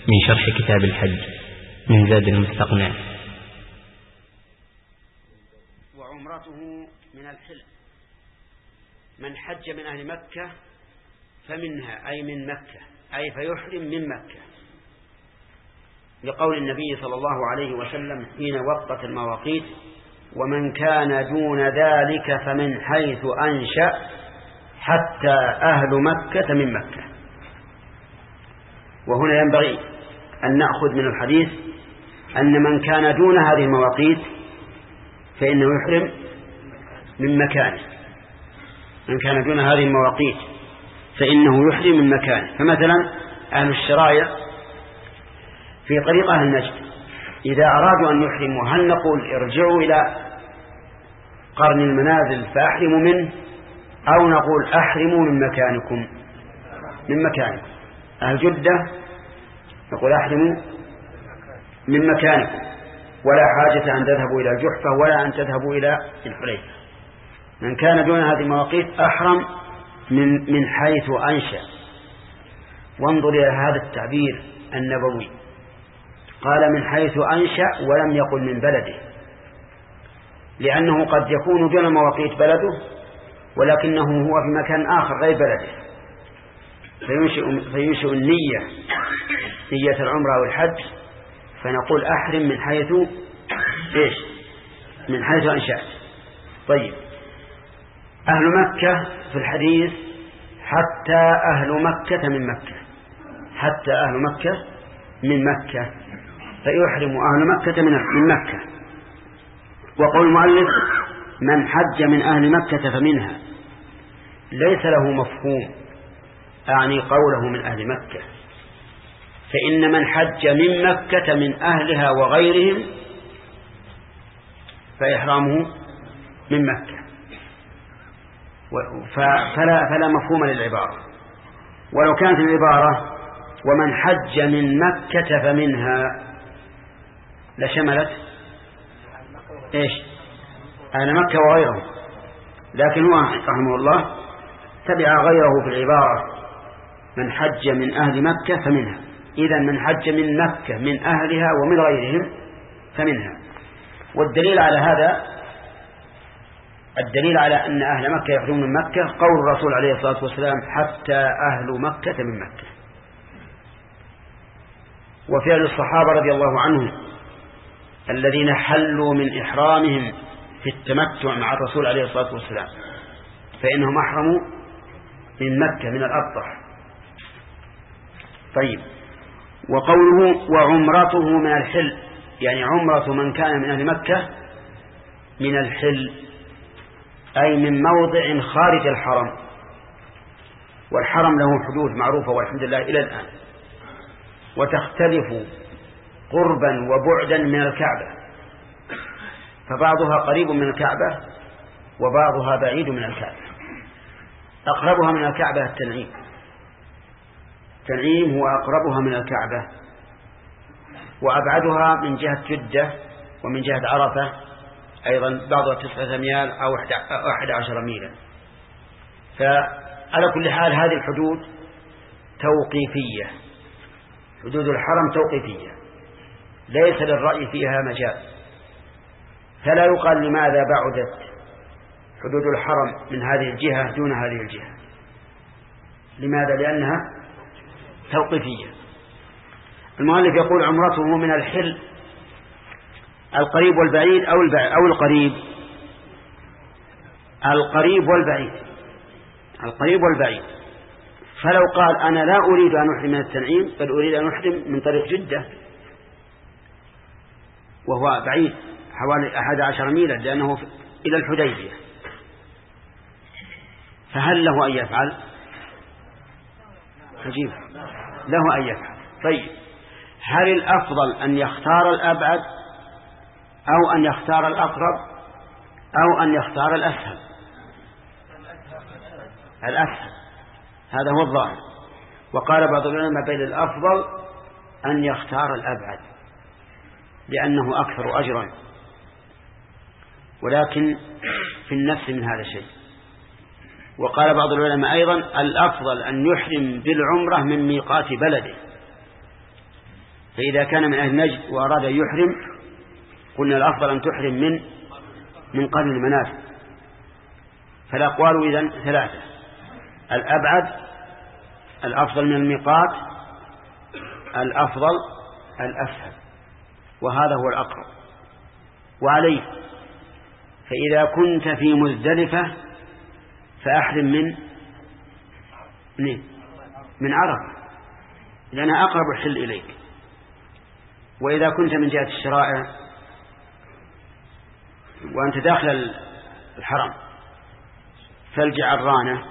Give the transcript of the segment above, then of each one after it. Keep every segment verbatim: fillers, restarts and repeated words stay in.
من شرح كتاب الحج من زاد المستقنع. وعمرته من الحل. من حج من أهل مكة فمنها أي من مكة، أي فيحرم من مكة، لقول النبي صلى الله عليه وسلم حين وقت المواقيت: ومن كان دون ذلك فمن حيث أنشأ حتى أهل مكة من مكة. وهنا ينبغي أن نأخذ من الحديث أن من كان دون هذه المواقيت فإنه يحرم من مكانه. من كان دون هذه المواقيت فإنه يحرم من مكانه. فمثلا أهل الشرائع في طريق أهل نجد إذا أرادوا أن يحرموا هل نقول ارجعوا إلى قرن المنازل فأحرموا منه، أو نقول أحرموا من مكانكم من مكانكم؟ أهل جدة نقول أحرموا من مكانكم، ولا حاجة أن تذهبوا إلى الجحفة ولا أن تذهبوا إلى الحليفة. من كان دون هذه المواقيت أحرم من من حيث أنشأ. وانظر إلى هذا التعبير النبوي، قال من حيث أنشأ ولم يقل من بلده، لأنه قد يكون دون مواقيت بلده ولكنه هو في مكان آخر غير بلده، فينشئ, فينشئ النية نية العمرة أو الحج، فنقول أحرم من حيث إيش؟ من حيث أنشأت. طيب، أهل مكة في الحديث حتى أهل مكة من مكة، حتى أهل مكة من مكة، فيحرم أهل مكة من مكة. وقول المؤلف من حج من أهل مكة فمنها ليس له مفهوم، أعني قوله من أهل مكة، فإن من حج من مكة من أهلها وغيرهم فإحرامه من مكة، فلا, فلا مفهوم للعبارة. ولو كانت العبارة ومن حج من مكة فمنها لشملت إيش؟ أهل مكة وغيرهم، لكن هو رحمه الله تبع غيره في العبارة من حج من أهل مكة فمنها. إذن من حج من مكة من أهلها ومن غيرهم فمنها. والدليل على هذا، الدليل على أن أهل مكة يحرمون من مكة قول الرسول عليه الصلاة والسلام حتى أهل مكة من مكة، وفعل الصحابة رضي الله عنهم الذين حلوا من إحرامهم في التمتع مع الرسول عليه الصلاة والسلام فإنهم أحرموا من مكة من الأبطح. طيب، وقوله وعمرته من الحل، يعني عمرة من كان من أهل مكة من الحل، أي من موضع خارج الحرم. والحرم له حدود معروفة والحمد لله إلى الآن، وتختلف قربا وبعدا من الكعبة، فبعضها قريب من الكعبة وبعضها بعيد من الكعبة. أقربها من الكعبة التنعيم، تنعيم هو أقربها من الكعبة، وأبعدها من جهة جدة ومن جهة عرفة أيضا بعضها تسعة أميال أو أحد عشر ميلا. فعلى كل حال هذه الحدود توقيفية، حدود الحرم توقيفية ليس للرأي فيها مجال، فلا يقال لماذا بعدت حدود الحرم من هذه الجهة دون هذه الجهة. لماذا؟ لأنها توقيفية. المؤلف يقول عمرته من الحل القريب والبعيد أو البعيد أو القريب القريب والبعيد القريب والبعيد. فلو قال أنا لا أريد أن أحرم من التنعيم بل أريد أن أحرم من طريق جدة وهو بعيد حوالي أحد عشر ميلا لأنه إلى الحديبية، فهل له أن يفعل؟ عجيب، له أن يفعل. طيب، هل الأفضل أن يختار الأبعد أو أن يختار الأقرب أو أن يختار الأسهل؟ الأسهل، هذا هو الظاهر. وقال بعض العلماء بين الأفضل أن يختار الأبعد لأنه أكثر أجرا، ولكن في النفس من هذا الشيء. وقال بعض العلماء أيضا الأفضل أن يحرم بالعمرة من ميقات بلده، فإذا كان من أهل نجد وأراد أن يحرم قلنا الأفضل أن تحرم من من قبل المنافع. فالأقوال إذن ثلاثة: الأبعد، الأفضل من الميقات، الأفضل الأسهل، وهذا هو الأقرب. وعليه فإذا كنت في مزدلفة فأحرم من من عرفة لأنها أقرب الحل إليك. وإذا كنت من جهة الشرائع وأنت داخل الحرم فالجعرانة،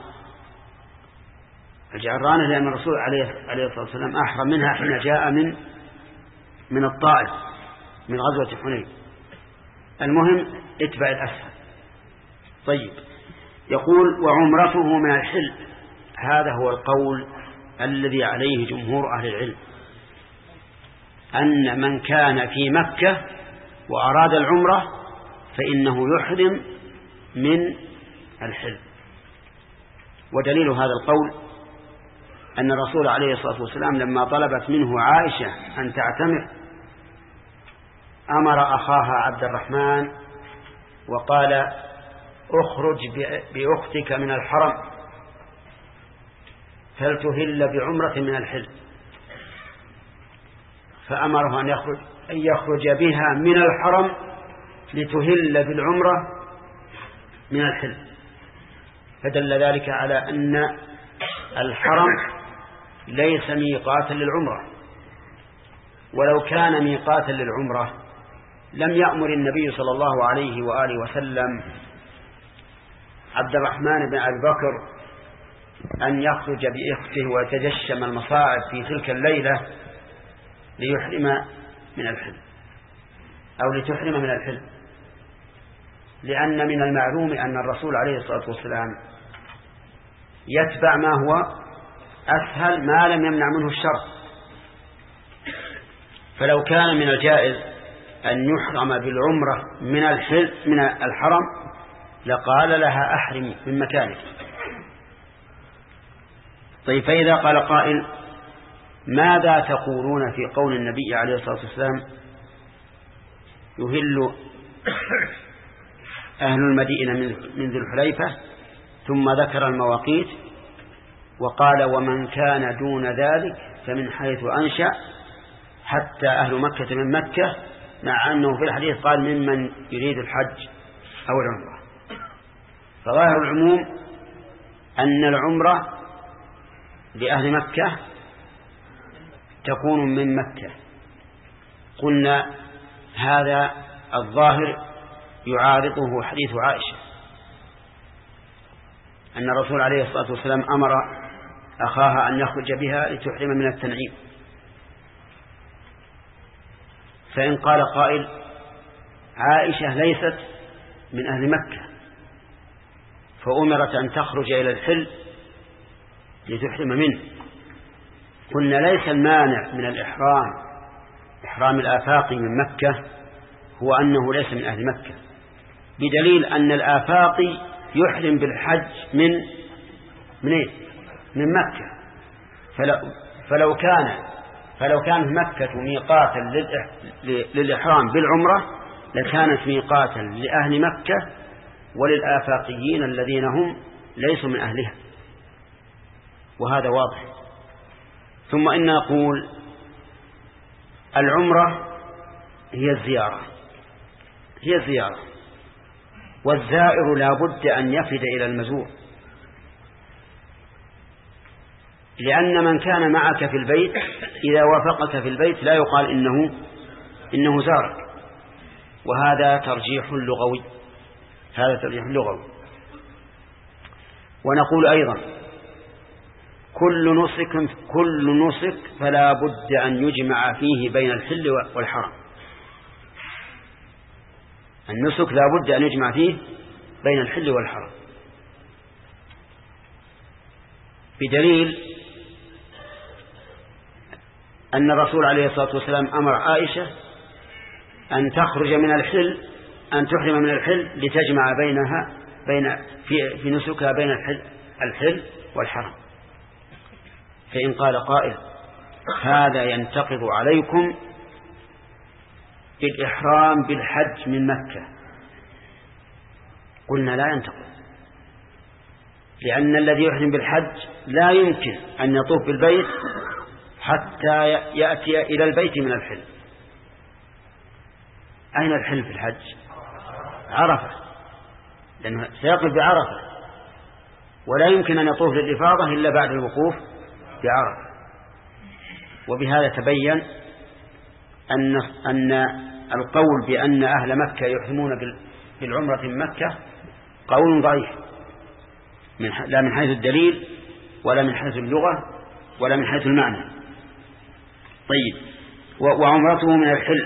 الجعرانة لأن الرسول عليه عليه الصلاة والسلام أحرم منها حين جاء من من الطائف من غزوة حنين. المهم اتبع الأسهل. طيب، يقول: وعمرته من الحل. هذا هو القول الذي عليه جمهور أهل العلم، أن من كان في مكة وأراد العمرة فإنه يحرم من الحل. ودليل هذا القول أن الرسول عليه الصلاة والسلام لما طلبت منه عائشة أن تعتمر أمر أخاها عبد الرحمن وقال: اخرج بأختك من الحرم فلتهل بعمرة من الحل. فأمره أن يخرج أن يخرج بها من الحرم لتهل بالعمرة من الحل. فدل ذلك على أن الحرم ليس ميقاتا للعمرة، ولو كان ميقاتا للعمرة لم يأمر النبي صلى الله عليه وآله وسلم عبد الرحمن بن أبي بكر أن يخرج بإخته ويتجشم المصاعب في تلك الليلة ليحرم من الحل أو لتحرم من الحل، لأن من المعلوم أن الرسول عليه الصلاة والسلام يتبع ما هو أسهل ما لم يمنع منه الشرع. فلو كان من الجائز أن يحرم بالعمرة من الحل من الحرم لقال لها أحرمي من مكانك. طيب، فإذا قال قائل: ماذا تقولون في قول النبي عليه الصلاة والسلام يهل أهل المدينة من ذي الحليفة، ثم ذكر المواقيت وقال: ومن كان دون ذلك فمن حيث أنشأ حتى أهل مكة من مكة، مع أنه في الحديث قال ممن يريد الحج أو العمرة. فظاهر العموم أن العمرة لأهل مكة تكون من مكة. قلنا هذا الظاهر يعارضه حديث عائشة أن الرسول عليه الصلاة والسلام أمر أخاها أن يخرج بها لتحرم من التنعيم. فإن قال قائل: عائشة ليست من أهل مكة فأمرت أن تخرج إلى الحل لتحرم منه، قلنا ليس المانع من الإحرام إحرام الآفاقي من مكة هو أنه ليس من أهل مكة، بدليل أن الآفاقي يحرم بالحج من من إيه؟ من مكة. فلو, فلو كان فلو كانت مكة ميقاتا للإحرام بالعمرة لكانت ميقاتا لأهل مكة وللآفاقيين الذين هم ليسوا من أهلها، وهذا واضح. ثم إن نقول العمرة هي الزيارة هي الزيارة والزائر لا بد أن يفد إلى المزور، لأن من كان معك في البيت إذا وافقك في البيت لا يقال إنه إنه زارك، وهذا ترجيح لغوي هذا ترجيح لغوي. ونقول أيضا كل نسك كل نسك فلا بد أن يجمع فيه بين الحل والحرم. النسك لا بد أن يجمع فيه بين الحل والحرم، بدليل أن الرسول عليه الصلاة والسلام أمر عائشة أن تخرج من الحل أن تحرم من الحل لتجمع بينها بين في في نسكها بين الحل, الحل والحرم. فإن قال قائل: هذا ينتقض عليكم الإحرام بالحج من مكة. قلنا لا ينتقض، لأن الذي يحرم بالحج لا يمكن أن يطوف بالبيت حتى يأتي إلى البيت من الحل. أين الحل في الحج؟ عرفة، لأنه سيقف بعرفة، ولا يمكن أن يطوف للإفاضة إلا بعد الوقوف بعرفة. وبهذا تبين أن أن القول بأن أهل مكة يحرمون بالعمرة من مكة قول ضعيف، لا من حيث الدليل ولا من حيث اللغة ولا من حيث المعنى. طيب، وعمرته من الحل.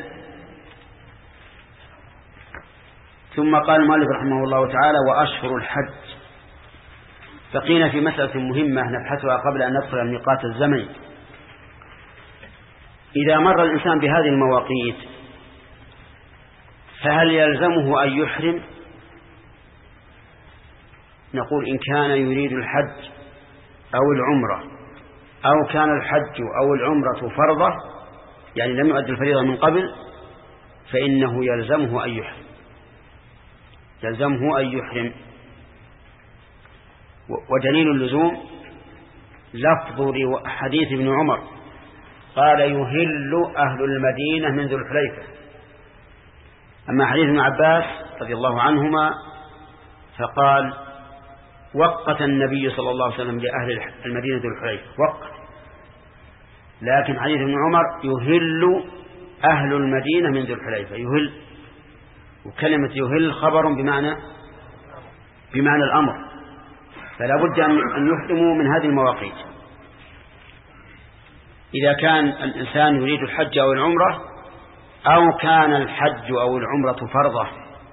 ثم قال المؤلف رحمه الله تعالى: وأشهر الحج. بقينا في مسألة مهمة نبحثها قبل أن ندخل الميقات الزمني. إذا مر الإنسان بهذه المواقيت فهل يلزمه أن يحرم؟ نقول إن كان يريد الحج أو العمرة، أو كان الحج أو العمرة فرضة، يعني لم يؤد الفريضة من قبل، فإنه يلزمه أن يحرم يلزمه أن يحرم ودليل اللزوم لفظ حديث ابن عمر قال: يهل أهل المدينة من ذو الحليفة. أما حديث ابن عباس رضي الله عنهما فقال: وقت النبي صلى الله عليه وسلم لأهل المدينة ذو الحليفة وقت. لكن حديث ابن عمر يهل أهل المدينة من ذو الحليفة، يهل، وكلمة يهل خبر بمعنى بمعنى الأمر، فلا بد أن يحرموا من هذه المواقيت. إذا كان الإنسان يريد الحج أو العمرة، أو كان الحج أو العمرة فرضة.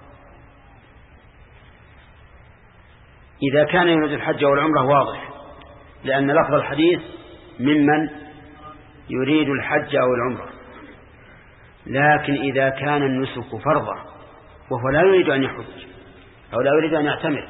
إذا كان يريد الحج أو العمرة واضح، لأن لفظ الحديث ممن يريد الحج أو العمرة. لكن إذا كان النسك فرضة وهو لا يريد أن يحج أو لا يريد أن يعتمر،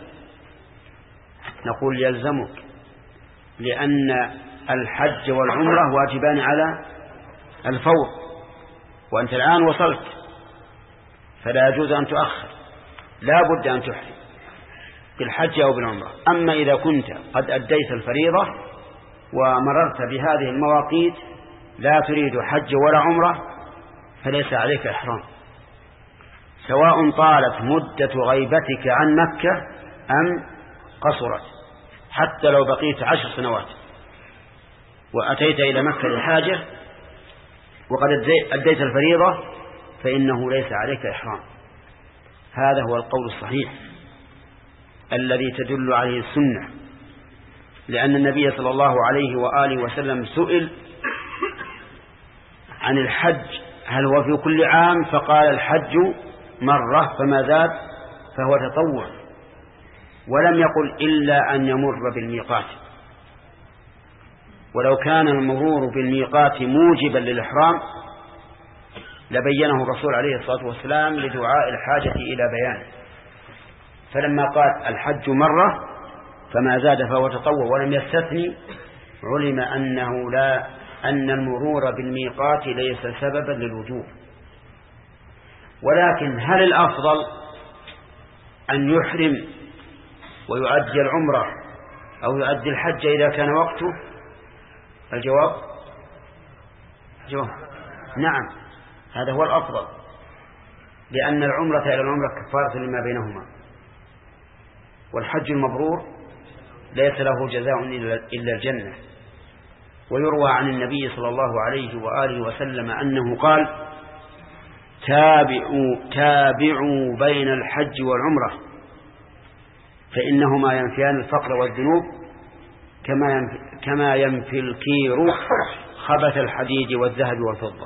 نقول يلزمك، لأن الحج والعمرة واجبان على الفور، وأنت الآن وصلت فلا يجوز أن تؤخر، لا بد أن تحرم بالحج أو بالعمرة. أما إذا كنت قد أديت الفريضة ومررت بهذه المواقيت لا تريد حج ولا عمرة فليس عليك إحرام، سواء طالت مدة غيبتك عن مكة أم قصرت، حتى لو بقيت عشر سنوات وأتيت إلى مكة لحاجة وقد أديت الفريضة فإنه ليس عليك إحرام. هذا هو القول الصحيح الذي تدل عليه السنة، لأن النبي صلى الله عليه وآله وسلم سئل عن الحج هل هو في كل عام، فقال: الحج مرة فما زاد فهو تطوع، ولم يقل إلا أن يمر بالميقات. ولو كان المرور بالميقات موجبا للإحرام لبينه الرسول عليه الصلاة والسلام لدعاء الحاجة إلى بيانه، فلما قال الحج مرة فما زاد فهو تطوع ولم يستثني علم أنه لا أن المرور بالميقات ليس سببا للوجوب. ولكن هل الأفضل أن يحرم ويؤدي العمرة أو يؤدي الحج إذا كان وقته؟ الجواب جواب نعم، هذا هو الأفضل، لأن العمرة إلى العمرة كفارة لما بينهما، والحج المبرور ليس له جزاء إلا الجنة. ويروى عن النبي صلى الله عليه وآله وسلم أنه قال: تابعوا, تابعوا بين الحج والعمرة فإنهما ينفيان الفقر والذنوب كما ينفي, كما ينفي الكير خبث الحديد والذهب والفضة.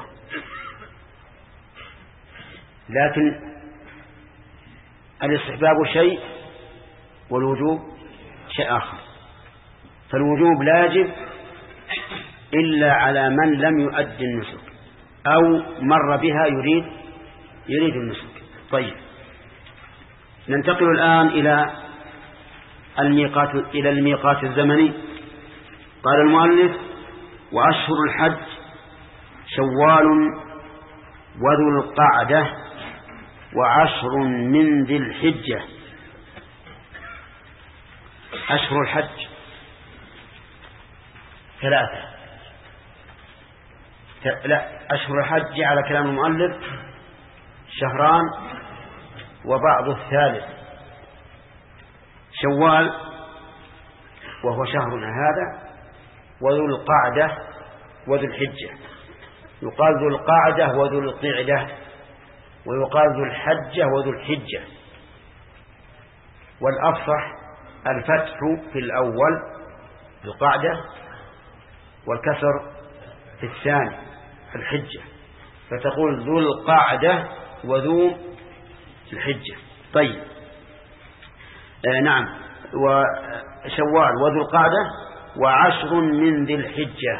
لكن الاستحباب شيء والوجوب شيء آخر، فالوجوب لا يجب إلا على من لم يؤدي النسك أو مر بها يريد يريد النسك. طيب، ننتقل الآن إلى الميقات إلى الميقات الزمني. قال المؤلف: وأشهر الحج شوال وذو القعدة وعشر من ذي الحجة. أشهر الحج ثلاثة، لا أشهر الحج على كلام المؤلف شهران وبعض الثالث. شوال وهو شهرنا هذا، وذو القعدة وذو الحجة. يقال ذو القعدة وذو القعدة، ويقال ذو الحجة وذو الحجة. والأفصح الفتح في الأول القعدة والكسر في الثاني الحجة، فتقول ذو القعدة وذو الحجة. طيب آه نعم، وشوال وذو القعدة وعشر من ذي الحجة.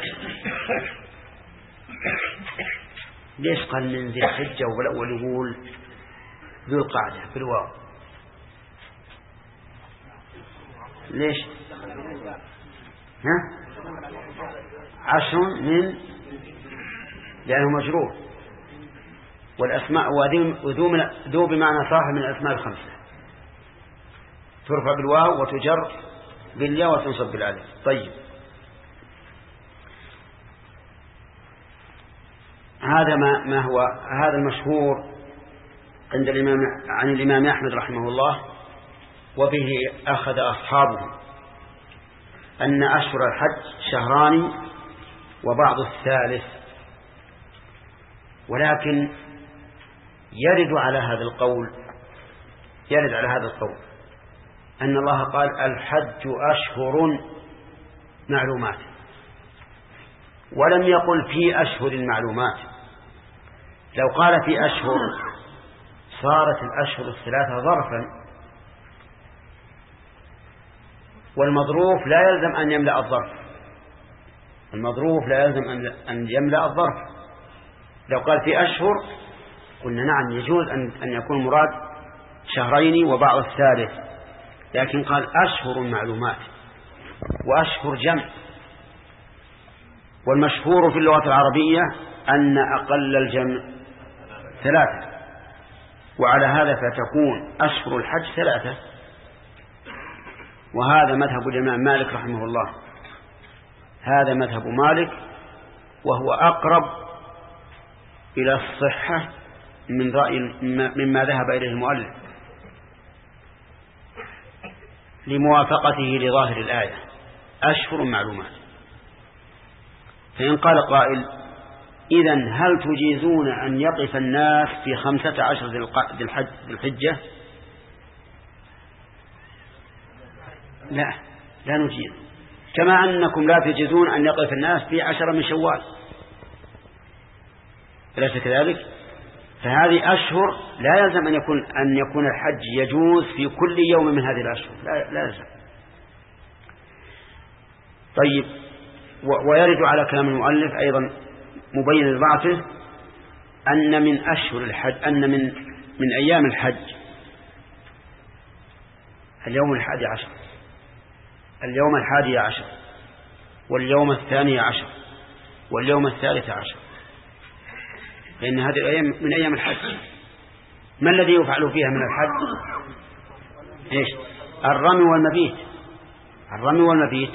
ليش قال من ذي الحجة والأول يقول ذو القعدة بالواو؟ ليش؟ ها؟ عشر من لأنه مجرور، والأسماء وذو ذو بمعنى صاحب من الأسماء الخمسة، ترفع بالواو وتجر بالياء وتنصب بالالف. طيب هذا ما ما هو هذا المشهور عند الإمام عن الإمام أحمد رحمه الله، وبه أخذ أصحابه، أن أشهر الحج شهران وبعض الثالث. ولكن يرد على هذا القول يرد على هذا القول أن الله قال الحج أشهر معلومات، ولم يقل في أشهر المعلومات. لو قال في أشهر صارت الأشهر الثلاثة ظرفا، والمظروف لا يلزم أن يملأ الظرف، المظروف لا يلزم أن يملأ الظرف. لو قال في أشهر قلنا نعم يجوز أن يكون مراد شهرين وبعض الثالث، لكن قال أشهر معلومات، وأشهر جمع، والمشهور في اللغة العربية أن أقل الجمع ثلاثة، وعلى هذا فتكون أشهر الحج ثلاثة. وهذا مذهب الإمام مالك رحمه الله، هذا مذهب مالك، وهو أقرب إلى الصحة من رأي مما ذهب إليه المؤلف لموافقته لظاهر الآية أشهر معلومات. فإن قال قائل إذن هل تجيزون أن يقف الناس في خمسة عشر ذي الحجة؟ لا لا نجيز، كما أنكم لا تجيزون أن يقف الناس في عشرة من شوال، أليس كذلك؟ فهذه أشهر لا يلزم أن يكون أن يكون الحج يجوز في كل يوم من هذه الأشهر، لا, لا يلزم. طيب ويرد على كلام المؤلف أيضا مبين لضعفه أن من أشهر الحج أن من من أيام الحج اليوم الحادي عشر، اليوم الحادي عشر، واليوم الثاني عشر، واليوم الثالث عشر، لأن هذه الأيام من أيام الحج. ما الذي يفعل فيها من الحج؟ إيش؟ الرمي والمبيت، الرمي والمبيت.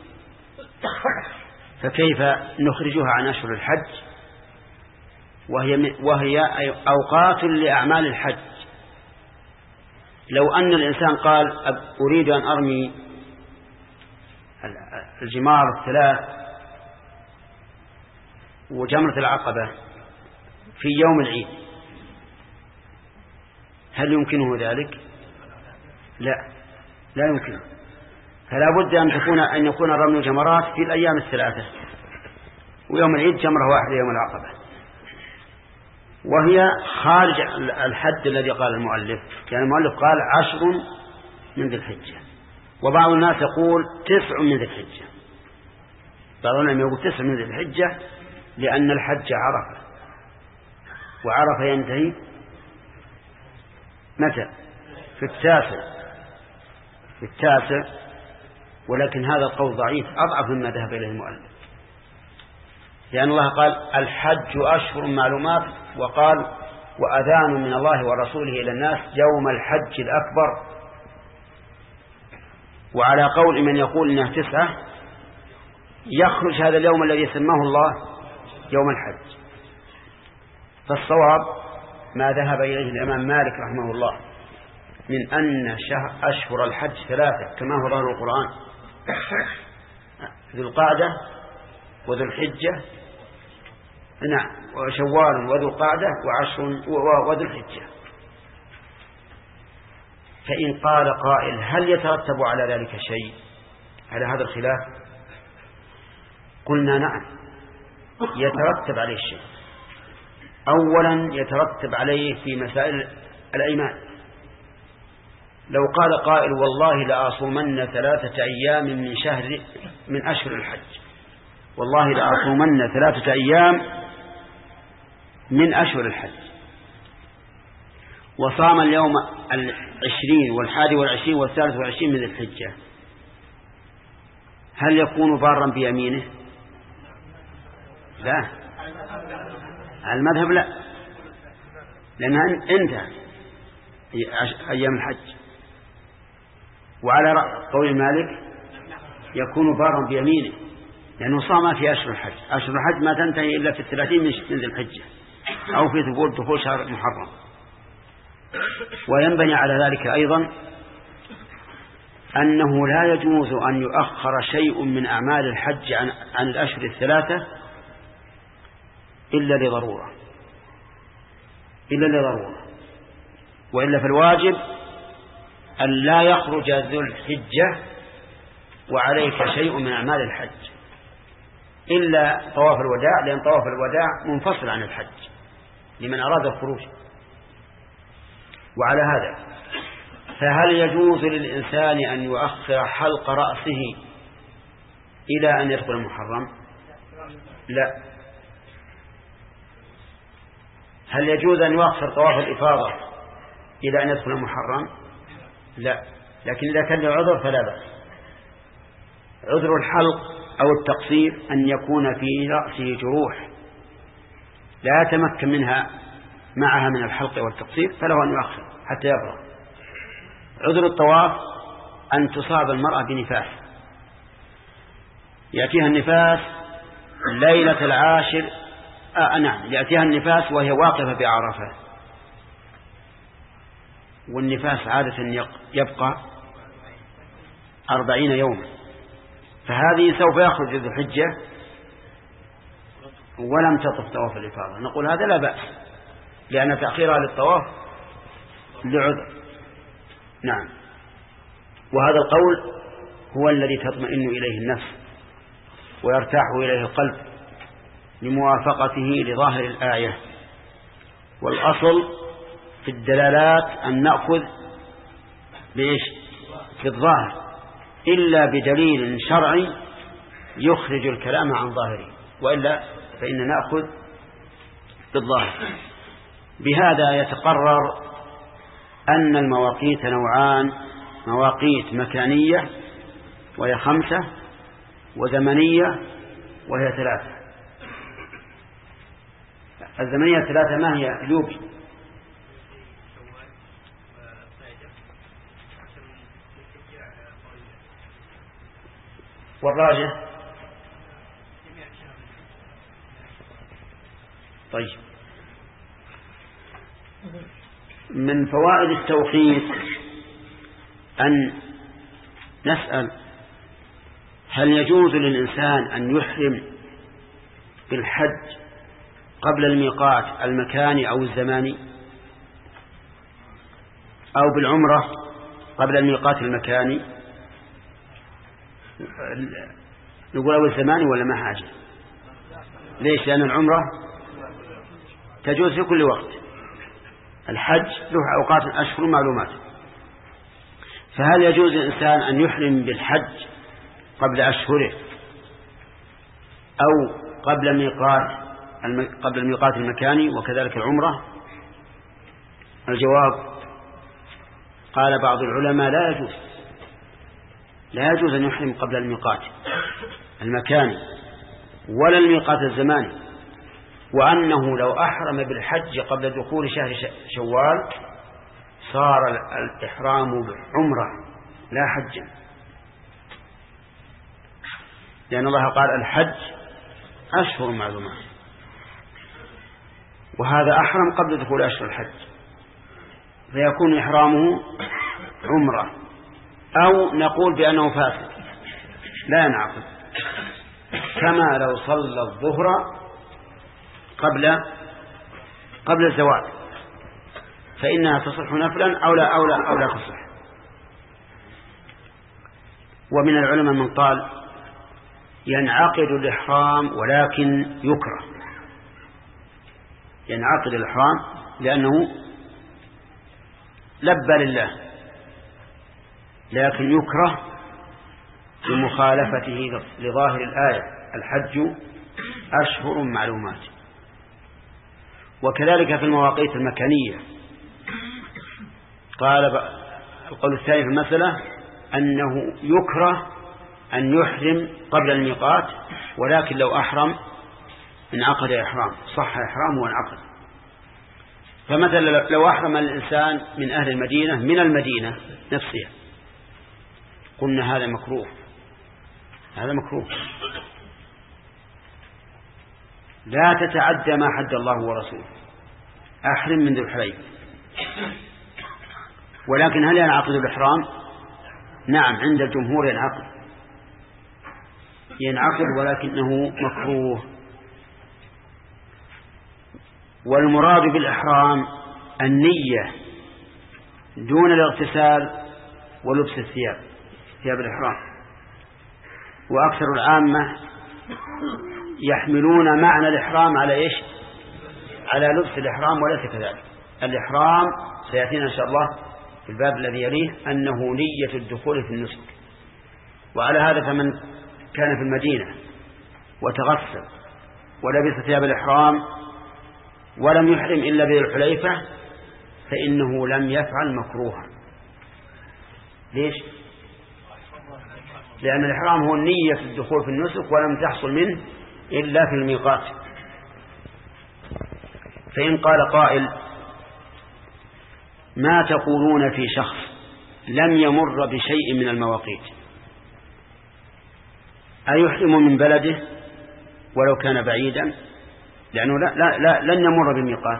فكيف نخرجها عن أشهر الحج وهي وهي أوقات لأعمال الحج؟ لو أن الإنسان قال أريد أن أرمي الجمار الثلاث وجمرة العقبة في يوم العيد، هل يمكنه ذلك؟ لا لا يمكنه. فلا بد أن تكون أن يكون رمي الجمرات في الأيام الثلاثة، ويوم العيد جمرة واحدة يوم العقبة، وهي خارج الحد الذي قال المؤلف. يعني المؤلف قال عشر من ذي الحجة، وبعض الناس يقول تسع من ذي الحجة، بعضهم يقول تسع من ذي الحجة لأن الحج عرفة، وعرفة ينتهي متى؟ في التاسع، في التاسع. ولكن هذا القول ضعيف، أضعف مما ذهب إليه المؤلف. لأن الله قال الحج أشهر معلومات، وقال وأذان من الله ورسوله إلى الناس يوم الحج الأكبر. وعلى قول من يقول إنها تسعة يخرج هذا اليوم الذي سماه الله يوم الحج. فالصواب ما ذهب إليه الإمام مالك رحمه الله من أن شهر أشهر الحج ثلاثة كما هو ظاهر القرآن: ذو القعدة وذو الحجة، نعم، وشوال وذو القعدة وعشر وذو الحجة. فإن قال قائل هل يترتب على ذلك شيء على هذا الخلاف؟ قلنا نعم يترتب عليه شيء. أولا يترتب عليه في مسائل الأيمان. لو قال قائل والله لأصومن ثلاثة أيام من شهر من أشهر الحج، والله لأصومن ثلاثة أيام من أشهر الحج، وصام اليوم العشرين والحادي والعشرين والثالث والعشرين من الحجة، هل يكون بارا بيمينه؟ لا، على المذهب لا، لأنها انتهى أيام الحج. وعلى قول مالك يكون بارا بيمينه لأنه صام في أشهر الحج. أشهر الحج ما تنتهي إلا في الثلاثين من ذي الحجة أو في ثبوت دخول شهر محرم. وينبني على ذلك أيضا أنه لا يجوز أن يؤخر شيء من أعمال الحج عن, عن الأشهر الثلاثة إلا لضرورة إلا لضرورة وإلا فالواجب أن لا يخرج ذو الحجة وعليك شيء من أعمال الحج إلا طواف الوداع، لأن طواف الوداع منفصل عن الحج لمن أراد الخروج. وعلى هذا فهل يجوز للإنسان أن يؤخر حلق رأسه إلى أن يدخل المحرم؟ لا. هل يجوز أن يؤخر طواف الإفاضة إلى أن يدخل المحرم؟ لا. لكن إذا كان له عذر فلا بأس. عذر الحلق أو التقصير أن يكون في رأسه جروح لا يتمكن منها معها من الحلق والتقصير فله أن يؤخر حتى يبرأ. عذر الطواف أن تصاب المرأة بنفاس، يأتيها النفاس ليلة العاشر آه نعم يأتيها النفاس وهي واقفة بعرفة، والنفاس عادة يبقى أربعين يوما، فهذه سوف يخرج ذو الحجة ولم تطف طواف الإفاضة. نقول هذا لا بأس لأن تأخيرها للطواف لعذر. نعم. وهذا القول هو الذي تطمئن إليه النفس ويرتاح إليه القلب لموافقته لظاهر الآية. والأصل في الدلالات أن نأخذ بإيش؟ بالظاهر إلا بدليل شرعي يخرج الكلام عن ظاهره، وإلا فإن نأخذ بالظاهر. بهذا يتقرر أن المواقيت نوعان: مواقيت مكانية وهي خمسة، وزمنية وهي ثلاثة. الزمنية ثلاثة ما هي؟ يوبي والراجح. طيب، من فوائد التوقيت أن نسأل هل يجوز للإنسان أن يحرم بالحج قبل الميقات المكاني أو الزماني، أو بالعمرة قبل الميقات المكاني؟ نقول أو الزماني ولا ما حاجة؟ ليش؟ لأن العمرة تجوز في كل وقت، الحج له أوقات أشهر معلومات. فهل يجوز الإنسان أن يحرم بالحج قبل أشهره أو قبل الميقات قبل الميقات المكاني وكذلك العمرة؟ الجواب: قال بعض العلماء لا يجوز لا يجوز أن يحرم قبل الميقات المكاني، ولا الميقات الزماني، وأنه لو أحرم بالحج قبل دخول شهر شوال صار الإحرام عمرة لا حجا، لأن الله قال الحج أشهر معلومات، وهذا أحرم قبل دخول أشهر الحج، فيكون إحرامه عمرة، أو نقول بأنه فاسد لا ينعقد، كما لو صلى الظهر قبل قبل الزوال فإنها تصح نفلا أو لا أو لا أو لا تصح. ومن العلماء من قال ينعقد الإحرام ولكن يكره، ينعقد الإحرام لأنه لبى لله، لكن يكره بمخالفته لظاهر الآية الحج أشهر معلومات. وكذلك في المواقيت المكانية قال القول الثاني في المسألة أنه يكره أن يحرم قبل الميقات، ولكن لو أحرم انعقد إحرام، صح إحرامه وانعقد. فمثلا لو أحرم الإنسان من أهل المدينة من المدينة نفسها قلنا هذا مكروه، هذا مكروه، لا تتعدى ما حد الله ورسوله، أحرم من ذي الحليفة. ولكن هل ينعقد الإحرام؟ نعم، عند الجمهور ينعقد ينعقد ولكنه مكروه. والمراد بالإحرام النية دون الاغتسال ولبس الثياب، ثياب الإحرام. وأكثر العامة يحملون معنى الإحرام على إيش؟ على لبس الإحرام، وليس كذلك. الإحرام سيأتينا إن شاء الله في الباب الذي يليه أنه نية الدخول في النسك. وعلى هذا فمن كان في المدينة وتغسل ولبس ثياب الإحرام ولم يحرم إلا بذي الحليفة فإنه لم يفعل مكروها. ليش؟ لأن الإحرام هو نية الدخول في النسك ولم تحصل منه إلا في الميقات. فإن قال قائل ما تقولون في شخص لم يمر بشيء من المواقيت، أيحرم من بلده ولو كان بعيدا؟ لأنه لا لا لا لن يمر بالميقات.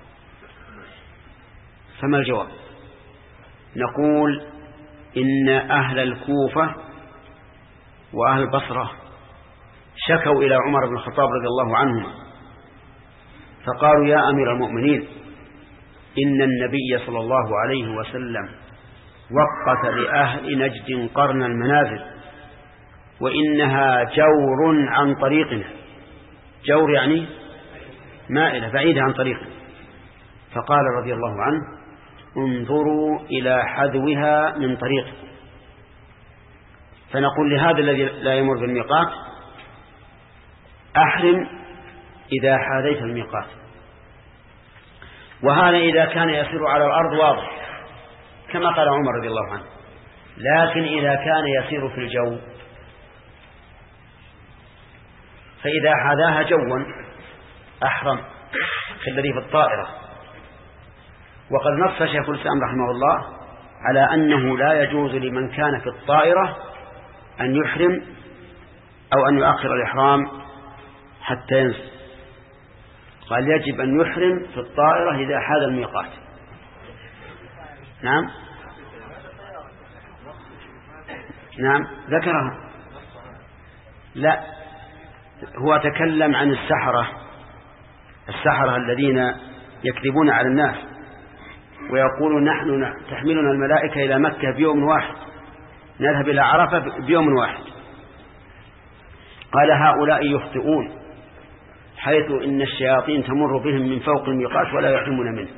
فما الجواب؟ نقول إن أهل الكوفة وأهل البصرة شكوا إلى عمر بن الخطاب رضي الله عنهما فقالوا يا أمير المؤمنين إن النبي صلى الله عليه وسلم وقت لأهل نجد قرن المنازل وإنها جور عن طريقنا. جور يعني مائلة بعيدة عن طريقنا. فقال رضي الله عنه انظروا إلى حذوها من طريقكم. فنقول لهذا الذي لا يمر بالميقات أحرم إذا حاذيت الميقات. وهذا إذا كان يسير على الأرض واضح كما قال عمر رضي الله عنه، لكن إذا كان يسير في الجو فإذا حاذاها جوا أحرم كالذي في الطائرة. وقد نص شيخ الإسلام رحمه الله على أنه لا يجوز لمن كان في الطائرة أن يحرم أو أن يؤخر الإحرام حتى ينزل. قال يجب أن يحرم في الطائرة إذا حاذ الميقات. نعم نعم ذكرها. لا، هو تكلم عن السحرة السحرة الذين يكذبون على الناس ويقولون نحن تحملنا الملائكة إلى مكة بيوم واحد، نذهب إلى عرفة بيوم واحد. قال هؤلاء يخطئون حيث إن الشياطين تمر بهم من فوق الميقات ولا يحرمون منه.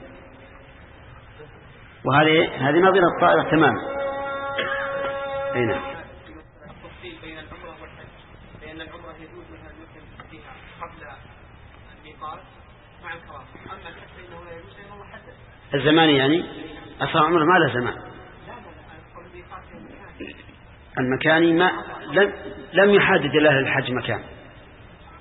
وهذه هذه نظير الطائرة تماما. أي نعم. التفصيل بين العمرة والحج، لأن العمرة يجوز منها المسلم فيها قبل الميقات مع الكرام، أما الحج فإنه لا يجوز لأنه محدد. الزمان يعني أصلا عمره ما له زمان. المكاني ما لم لم يحدد له الحج مكان.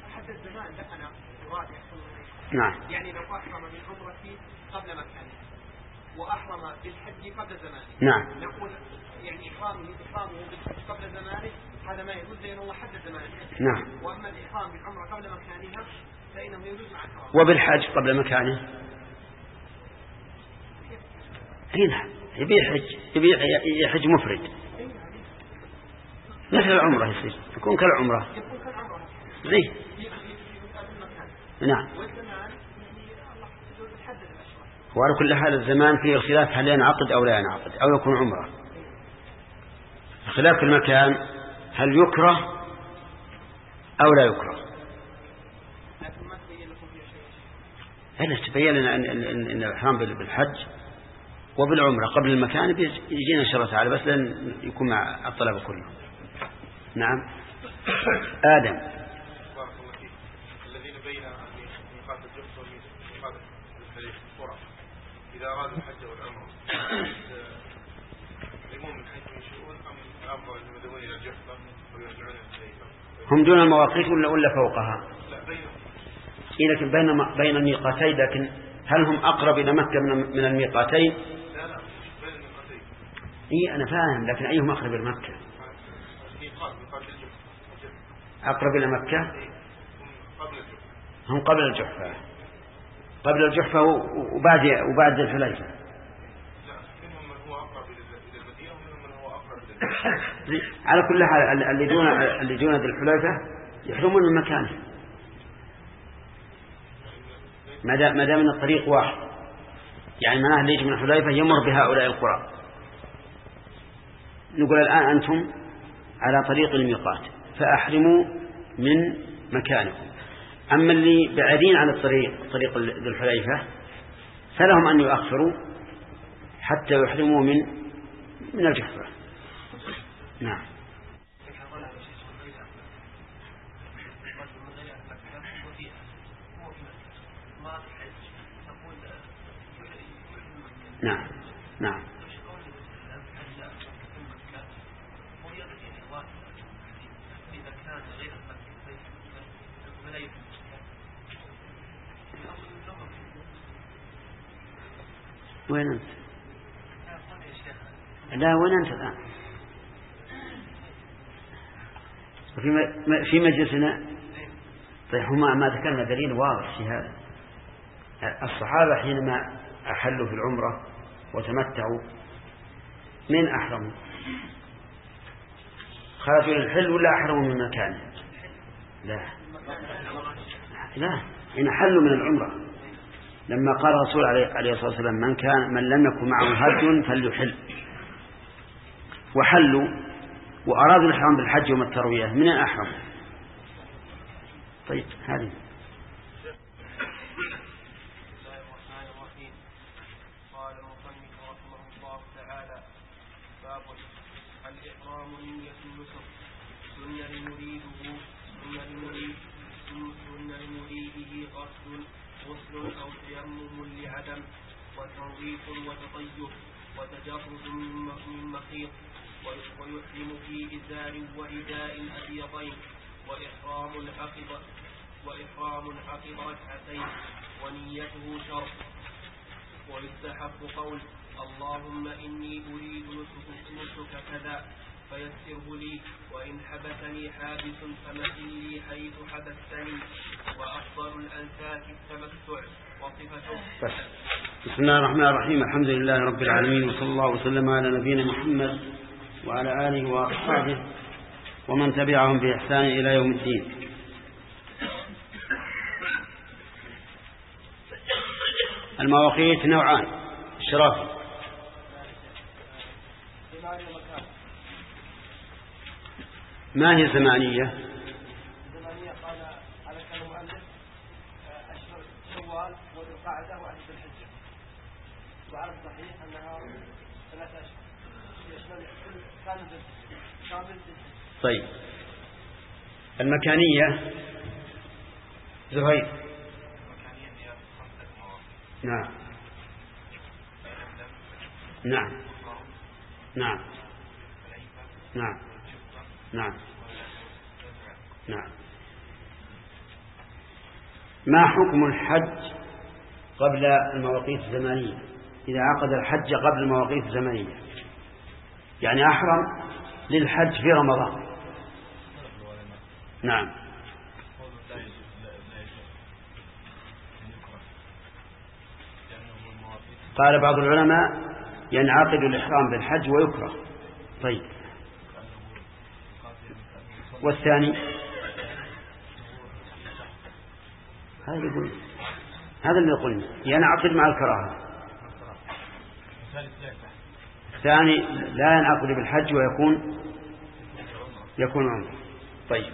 نعم. يعني لو أحرم بالعمرة قبل مكانه وأحرم بالحج قبل زمانه. نعم. نقول يعني إحرامه إحرامه بالحج قبل زمانه هذا ما يجوز لأنه هو حد زمانه. نعم. وأما الإحرام بالعمرة قبل مكانها فإنه يجوز مع الكرامة. وبالحج قبل مكانه. هنا يبي حج يبي يحج مفرد مثل العمرة يصير يكون كالعمرة. يكون كالعمرة. ليه؟ نعم. وعلى كل حال الزمان فيه الخلاف هل ينعقد أو لا ينعقد أو يكون عمرة. خلاف المكان هل يكره أو لا يكره. هل تبين لنا أن الإحرام بالحج وبالعمرة قبل المكان يجينا إن شاء الله تعالى بس لن يكون مع الطلبة كلهم. نعم. آدم. الذين بين ميقات الجحفة وميقات القرى إذا أرادوا الحج والعمرة يقومون من حيث ينشؤون أم أفضل يذهبون إلى الجحفة ويرجعون إلى الحليفة؟ هم دون المواقيت ولا ولا فوقها؟ لا بينهم. إيه لكن بين بين الميقاتين لكن هل هم أقرب إلى مكة من من الميقاتين؟ لا لا بين الميقاتين. إيه أنا فاهم لكن أيهم أقرب إلى مكة؟ ميقات ميقات الجحفة. أقرب إلى مكة. قبل الجحفة. هم قبل الجحفة. قبل الجحفة وبعد وبعد الحليفة. لا منهم من هو أقرب إلى المدينة ومنهم من هو أقرب إلى. على كل حال اللي دون اللي دون ذي الحليفة يحرمون من مكانه. ما دام ما دام الطريق واحد يعني معناه اللي يجي من الحليفة يمر بهؤلاء القرى. نقول الآن أنتم على طريق الميقات فأحرموا من مكانكم. أما اللي بعيدين عن الطريق طريق ذي الحليفة فلهم أن يؤخروا حتى يحرموا من من الجحفة. نعم. نعم. نعم. وين أنت؟ لا وين أنت الآن؟ في في مجلسنا. طيب هما ما ذكرنا دليل واضح في هذا. الصحابة حينما أحلوا في العمرة وتمتعوا من أحرموا؟ خرجوا للحل ولا أحرموا من مكانه؟ لا لا إن حلوا من العمرة لما قال الرسول عليه الصلاة والسلام من كان من لم يكن معه هدي فليحل وحلوا وأرادوا الإحرام بالحج يوم التروية من أحرموا. طيب هذه الإحرام نية النسك سن لمريده سن لمريد سن لمريده غسل غسل أو تيمم لعدم وتنظيف وتطيب وتجرد من مخيط ويحرم في إزار ورداء أبيضين وإحرام عقب وإحرام عقب ركعتين ونيته شرط. ويستحب قول اللهم إني أريد نسك كذا فيسره لي وإن حبسني حابس فمثل لي حيث حبستني. وأفضل الأنساك التمتع وصفته. بسم الله الرحمن الرحيم. الحمد لله رب العالمين وصلى الله وسلم على نبينا محمد وعلى آله وأصحابه ومن تبعهم بإحسان إلى يوم الدين. المواقيت نوعان الشرافي. ما هي الزمانية؟ الزمانية قال على كان المؤلف أشهر شوال وذو القعدة وعشر الحجة وعلى الصحيح أنها ثلاثة أشهر يشمل كامل كامل. طيب المكانية زهير. نعم نعم نعم نعم نعم نعم ما حكم الحج قبل المواقيت الزمانية؟ إذا عقد الحج قبل المواقيت الزمانية، يعني أحرم للحج في رمضان. نعم. قال بعض العلماء ينعقد الإحرام بالحج ويكره. طيب، والثاني هذا يقول هذا اللي يقول ينعقد مع الكراهة. الثاني لا ينعقد بالحج ويكون يكون عمره. طيب،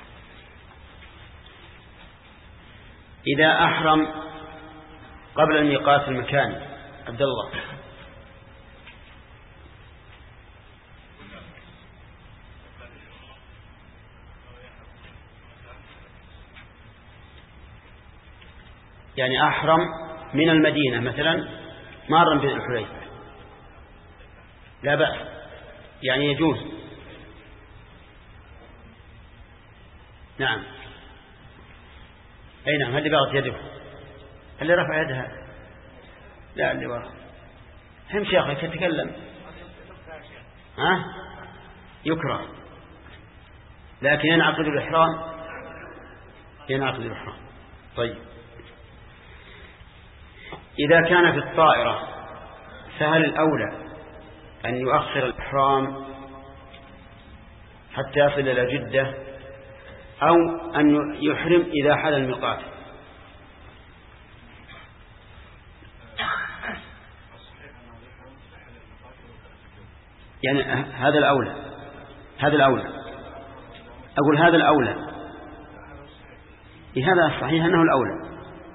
إذا أحرم قبل الميقات المكاني، عبد الله، يعني أحرم من المدينة مثلا مارا بالحليفة، لا بأس، يعني يجوز. نعم. أي نعم. هل بغت يده؟ اللي رفع يدها؟ لا، اللي وراء. هم شيخ يتكلم. ها؟ يكره، لكن ينعقد الإحرام، ينعقد الإحرام. طيب، إذا كان في الطائرة فهل الأولى أن يؤخر الإحرام حتى يصل إلى جدة، أو أن يحرم إذا حل الميقات؟ يعني هذا الأولى، هذا الأولى أقول هذا الأولى هذا الصحيح أنه الأولى.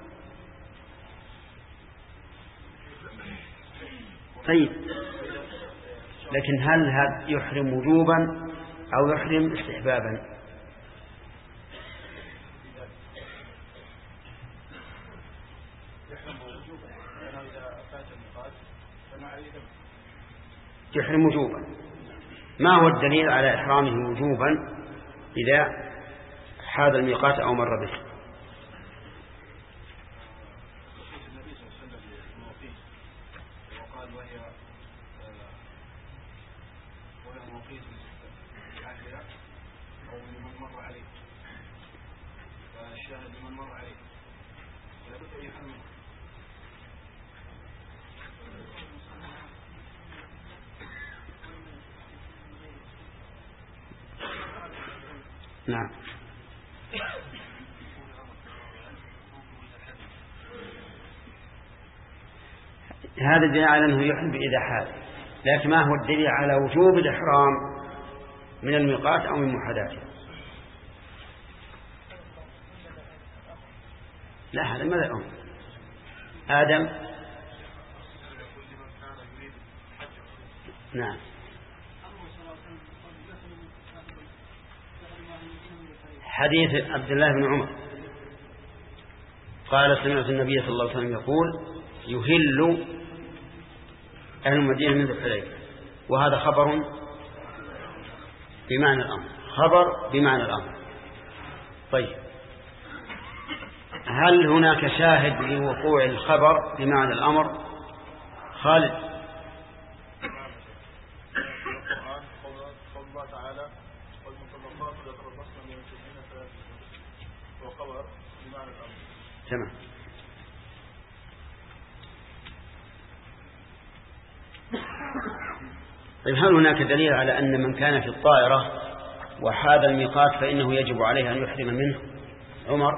طيب، لكن هل هذا يحرم وجوبا أو يحرم استحبابا؟ يحرم وجوبا. ما هو الدليل على إحرامه وجوبا إذا حاذ الميقات أو مر به؟ نعم. هذا دليل على أنه يحرم إذا حال، لكن ما هو الدليل على وجوب الإحرام من الميقات أو من محاذاته؟ لا، هذا ماذا أم آدم. نعم. حديث عبد الله بن عمر قال سمعت النبي صلى الله عليه وسلم يقول يهل أهل المدينة من ذي الحليفة، وهذا خبر بمعنى الأمر، خبر بمعنى الأمر. طيب، هل هناك شاهد لوقوع الخبر بمعنى الأمر؟ خالد. تمام. طيب، هل هناك دليل على أن من كان في الطائرة وحاذ الميقات فإنه يجب عليه أن يحرم منه؟ عمر.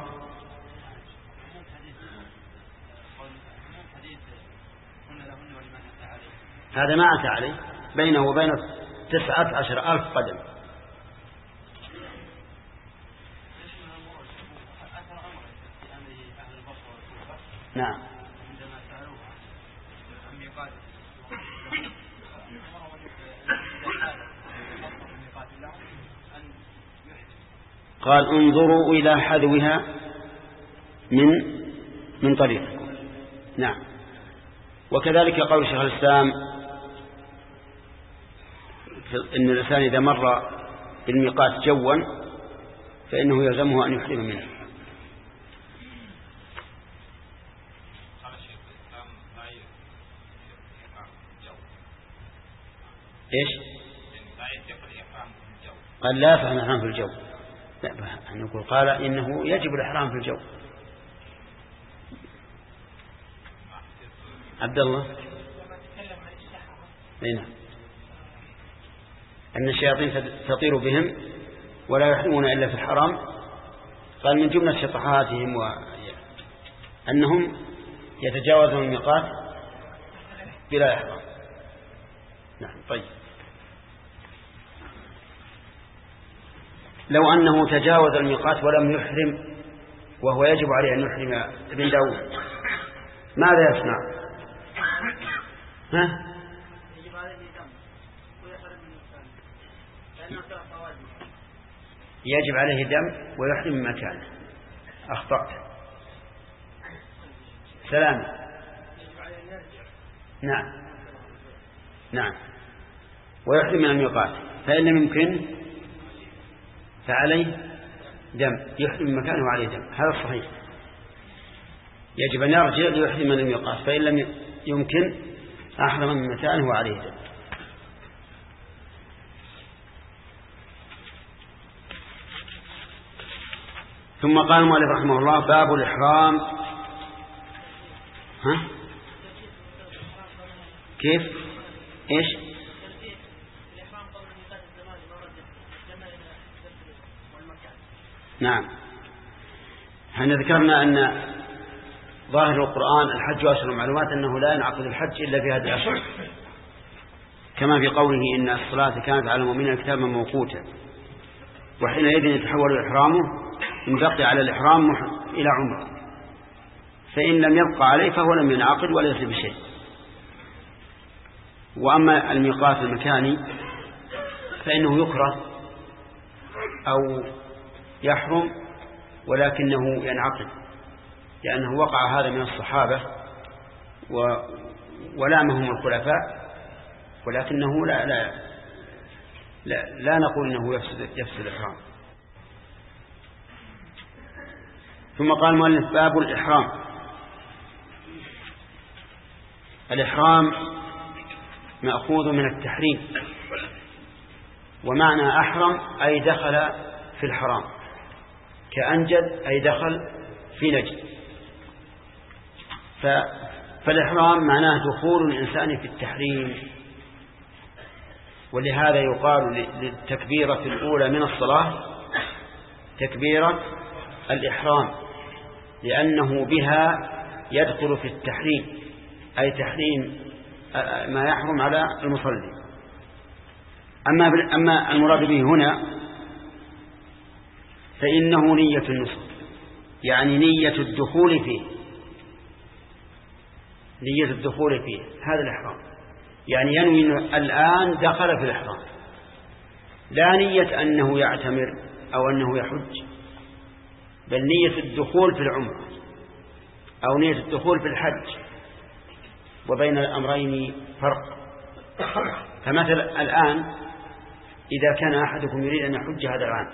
هذا ما أتى عليه، بينه وبين تسعة عشر ألف قدم. نعم. قال انظروا إلى حذوها من من طريقكم. نعم. وكذلك قول شيخ الإسلام إن الإنسان إذا مر بالميقات جوا فإنه يلزمه أن يحرم منه. إيش قال لا يصح الإحرام في الجو. لا نقول قال إنه يجب الإحرام في الجو. عبد الله هنا أن الشياطين تطير بهم ولا يحرمون إلا في الحرام. قال من جملة شطحاتهم وأنهم يتجاوزون الميقات بلا إحرام. نعم. طيب لو أنه تجاوز الميقات ولم يحرم وهو يجب عليه أن يحرم ابن داود ماذا يصنع؟ ها؟ يجب عليه دم ويحرم من مكانه لأنه ترك واجب. يجب عليه دم ويحرم من مكانه. أخطأت. سلام. نعم نعم ويحرم من الميقات فإن لم يمكن فعليه دم يحرم من مكانه وعليه دم. هذا الصحيح. يجب أن يرجع ليحرم من الميقات فإن لم يمكن أحرم من مكانه وعليه دم. ثم قال المؤلف رحمه الله باب الإحرام. ها كيف إيش نعم. احنا ذكرنا أن ظاهر القرآن الحج وأشهر المعلومات أنه لا ينعقد الحج إلا في هذه الأشهر كما في قوله إن الصلاة كانت على المؤمنين كتابا موقوتا وحينئذ يتحول إحرامه إن بقي على الإحرام إلى عمره فإن لم يبقى عليه فهو لم ينعقد ولا يصيب بشيء. وأما الميقات المكاني فإنه يكره أو يحرم ولكنه ينعقد لأنه وقع هذا من الصحابة ولامهم الخلفاء ولكنه لا لا لا, لا نقول إنه يفسد, يفسد الإحرام. ثم قال المؤلف باب الإحرام. الإحرام مأخوذ من التحريم ومعنى أحرم أي دخل في الحرام كأنجد أي دخل في نجد. فالإحرام معناه دخول الإنسان في التحريم ولهذا يقال للتكبيرة الأولى من الصلاة تكبيرة الإحرام لأنه بها يدخل في التحريم أي تحريم ما يحرم على المصلي. أما أما المراد به هنا فإنه نية النسك يعني نية الدخول فيه نية الدخول فيه هذا الإحرام يعني ينوي الآن دخل في الإحرام لا نية أنه يعتمر أو أنه يحج بل نية الدخول في العمرة أو نية الدخول في الحج وبين الأمرين فرق. فمثلا الآن إذا كان أحدكم يريد أن يحج هذا العام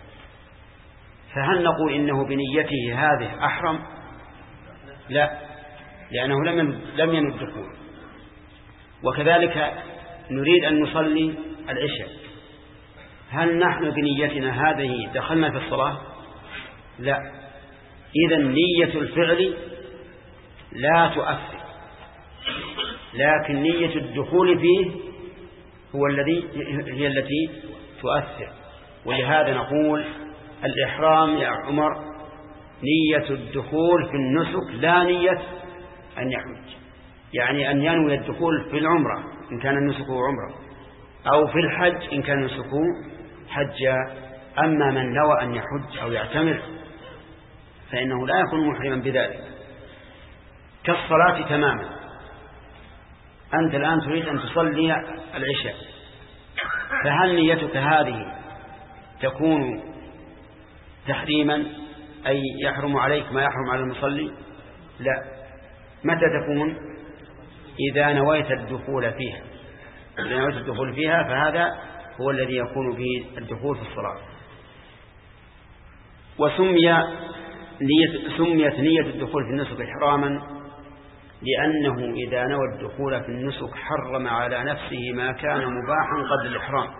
فهل نقول إنه بنيته هذه أحرم؟ لا لأنه لم لم ينوي الدخول. وكذلك نريد أن نصلي العشاء هل نحن بنيتنا هذه دخلنا في الصلاة؟ لا. إذن نية الفعل لا تؤثر لكن نية الدخول فيه هو الذي هي التي تؤثر. ولهذا نقول الإحرام يا عمر نية الدخول في النسك لا نية أن يحج يعني أن ينوي الدخول في العمرة إن كان النسك عمرة أو في الحج إن كان النسك حجا. أما من نوى أن يحج أو يعتمر فإنه لا يكون محرما بذلك كالصلاة تماما. أنت الآن تريد أن تصلي العشاء فهل نيتك هذه تكون تحريما أي يحرم عليك ما يحرم على المصلي؟ لا. متى تكون؟ إذا نويت الدخول فيها إذا نويت الدخول فيها فهذا هو الذي يكون به الدخول في الصلاة. وسمي نية سميت نية الدخول في النسك إحراما لأنه إذا نوى الدخول في النسك حرم على نفسه ما كان مباحا قبل الإحرام.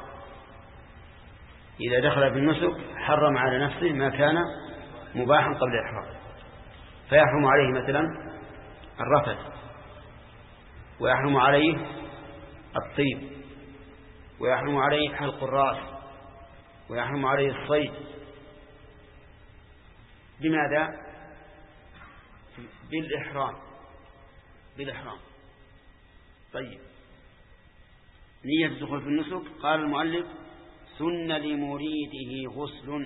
إذا دخل في النسك حرم على نفسه ما كان مباحا قبل الإحرام، فيحرم عليه مثلا الرفث، ويحرم عليه الطيب، ويحرم عليه حلق الرأس، ويحرم عليه الصيد. بماذا؟ بالإحرام بالإحرام طيب. نية الدخول في النسك قال المؤلف سن لمريده غسل.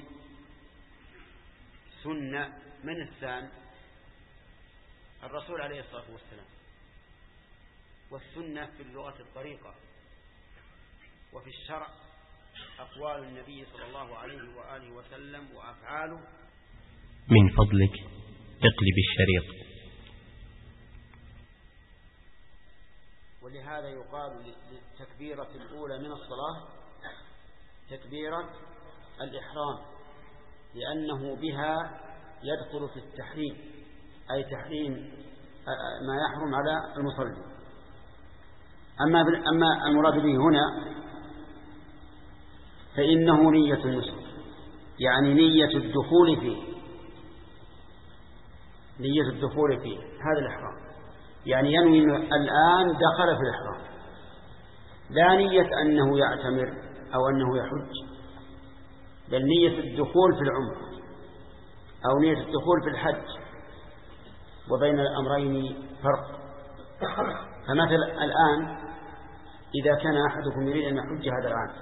سن من الثان؟ الرسول عليه الصلاة والسلام. والسنة في اللغة الطريقة، وفي الشرع أقوال النبي صلى الله عليه وآله وسلم وأفعاله. من فضلك اقلب الشريط. ولهذا يقال للتكبيرة الأولى من الصلاة تكبيرة الإحرام، لأنه بها يدخل في التحريم، أي تحريم ما يحرم على المصلي. أما أما المراد به هنا فإنه نية النسك، يعني نية الدخول فيه، نية الدخول فيه هذا الإحرام، يعني ينوي الآن دخل في الإحرام، لا نية أنه يعتمر أو أنه يحج، بل نية الدخول في العمر أو نية الدخول في الحج، وبين الأمرين فرق. فمثل الآن إذا كان أحدكم يريد أن يحج هذا العام،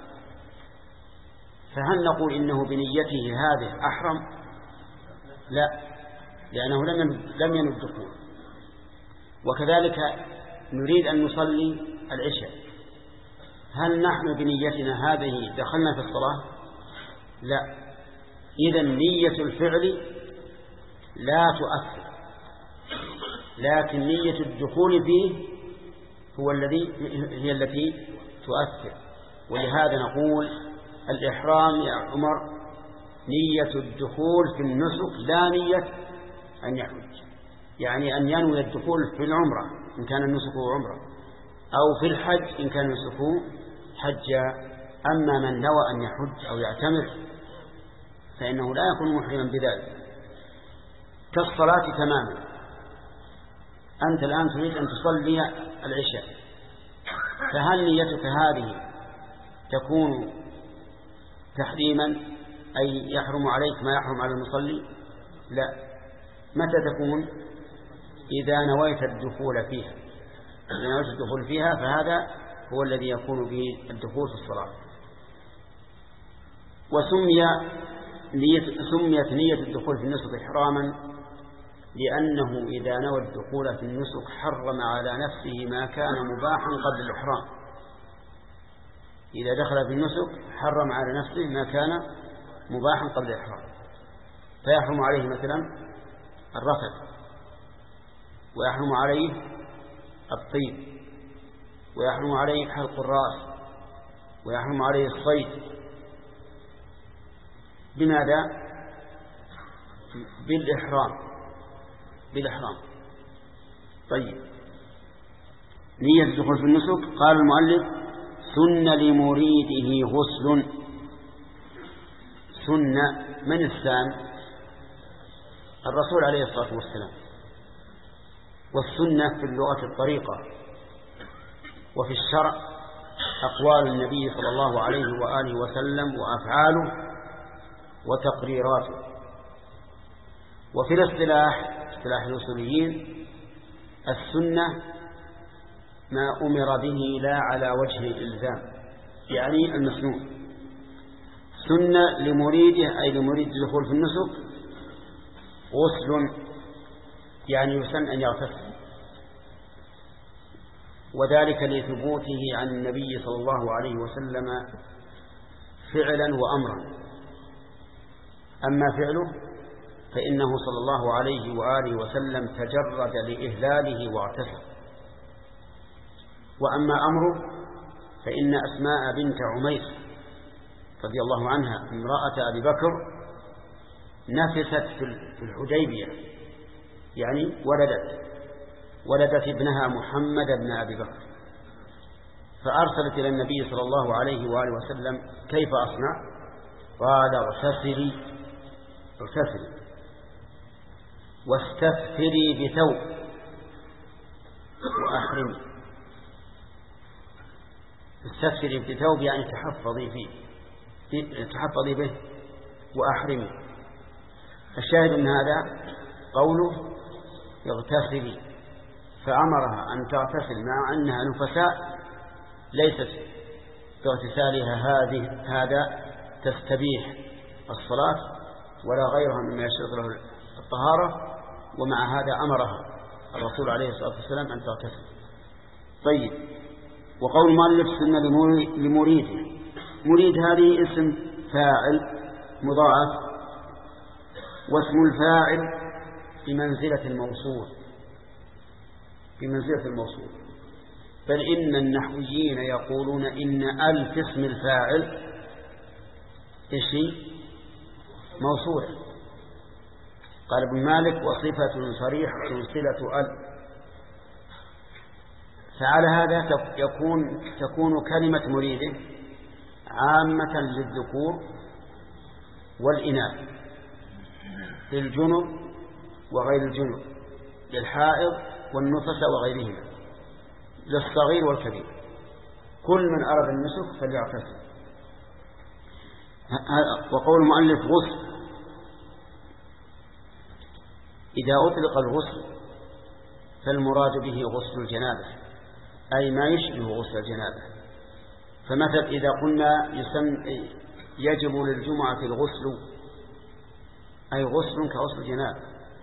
فهل نقول إنه بنيته هذه أحرم؟ لا، لأنه لم ينوي الدخول. وكذلك نريد أن نصلي العشاء، هل نحن بنيتنا هذه دخلنا في الصلاة؟ لا. إذن نية الفعل لا تؤثر، لكن نية الدخول فيه هو الذي هي التي تؤثر. ولهذا نقول الإحرام يا عمر نية الدخول في النسك، لا نية أن يحج، يعني أن ينوي الدخول في العمرة إن كان النسك عمرة، أو في الحج إن كان النسك حج. أما من نوى أن يحج أو يعتمر فإنه لا يكون محرما بذلك. كالصلاة تماما، أنت الآن تريد أن تصلي العشاء، فهل نيتك هذه تكون تحريما أي يحرم عليك ما يحرم على المصلي؟ لا. متى تكون؟ إذا نويت الدخول فيها، إذا نويت الدخول فيها فهذا هو الذي يكون به الدخول في الصلاة. وسمي نية سميت نية الدخول في النسك إحراما لأنه إذا نوى الدخول في النسك حرم على نفسه ما كان مباحا قبل الإحرام. إذا دخل في النسك حرم على نفسه ما كان مباحا قبل الإحرام، فيحرم عليه مثلا الرفث، ويحرم عليه الطيب، ويحرم عليه حلق الرأس، ويحرم عليه الصيد. بماذا؟ بالإحرام بالإحرام طيب. نية الدخول في النسك قال المؤلف سن لمريده غسل. سن من السان؟ الرسول عليه الصلاة والسلام. والسنة في اللغة الطريقة، وفي الشرع أقوال النبي صلى الله عليه وآله وسلم وأفعاله وتقريراته. وفي الاصطلاح اصطلاح الأصوليين السنة ما أمر به لا على وجه الإلزام، يعني المسنون. سنة لمريده أي لمريد الدخول في النسك غسل، يعني يسن أن يغتسل، وذلك لثبوته عن النبي صلى الله عليه وسلم فعلا وأمرا. أما فعله فإنه صلى الله عليه وآله وسلم تجرد لإهلاله واغتسل. وأما أمره فإن أسماء بنت عميس رضي الله عنها امرأة أبي بكر نفست في الحديبية، يعني ولدت، ولدت ابنها محمد بن أبي بكر، فأرسلت إلى النبي صلى الله عليه وآله وسلم كيف أصنع؟ قال اغتسلي اغتسلي واستثفري بثوب وأحرمي. استثفري بثوب يعني تحفظي فيه، تحفظي به وأحرمي. الشاهد من هذا قوله اغتسلي، فأمرها أن تغتسل مع أنها نفساء ليست باغتسالها هذه هذا تستبيح الصلاة ولا غيرها مما يشترط له الطهارة، ومع هذا أمرها الرسول عليه الصلاة والسلام أن تغتسل. طيب، وقول المؤلف سنة لمريده، مريد هذه اسم فاعل مضاعف، واسم الفاعل بمنزلة الموصول بمنزلة الموصول بل إن النحويين يقولون إن ألف اسم الفاعل إيش موصول. قال ابن مالك وصفة صريحة صلة ألف. فعلى هذا يكون تكون كلمة مريده عامة للذكور والإناث، للجنب وغير الجنب، للحائض والنفس وغيرهما، للصغير والكبير، كل من أراد النسك فليغتسل. وقول المؤلف غسل، إذا أطلق الغسل فالمراد به غسل الجنابة، أي ما يشبه غسل الجنابة. فمثل إذا قلنا يسم يجب للجمعة الغسل، أي غسل كغسل الجنابة.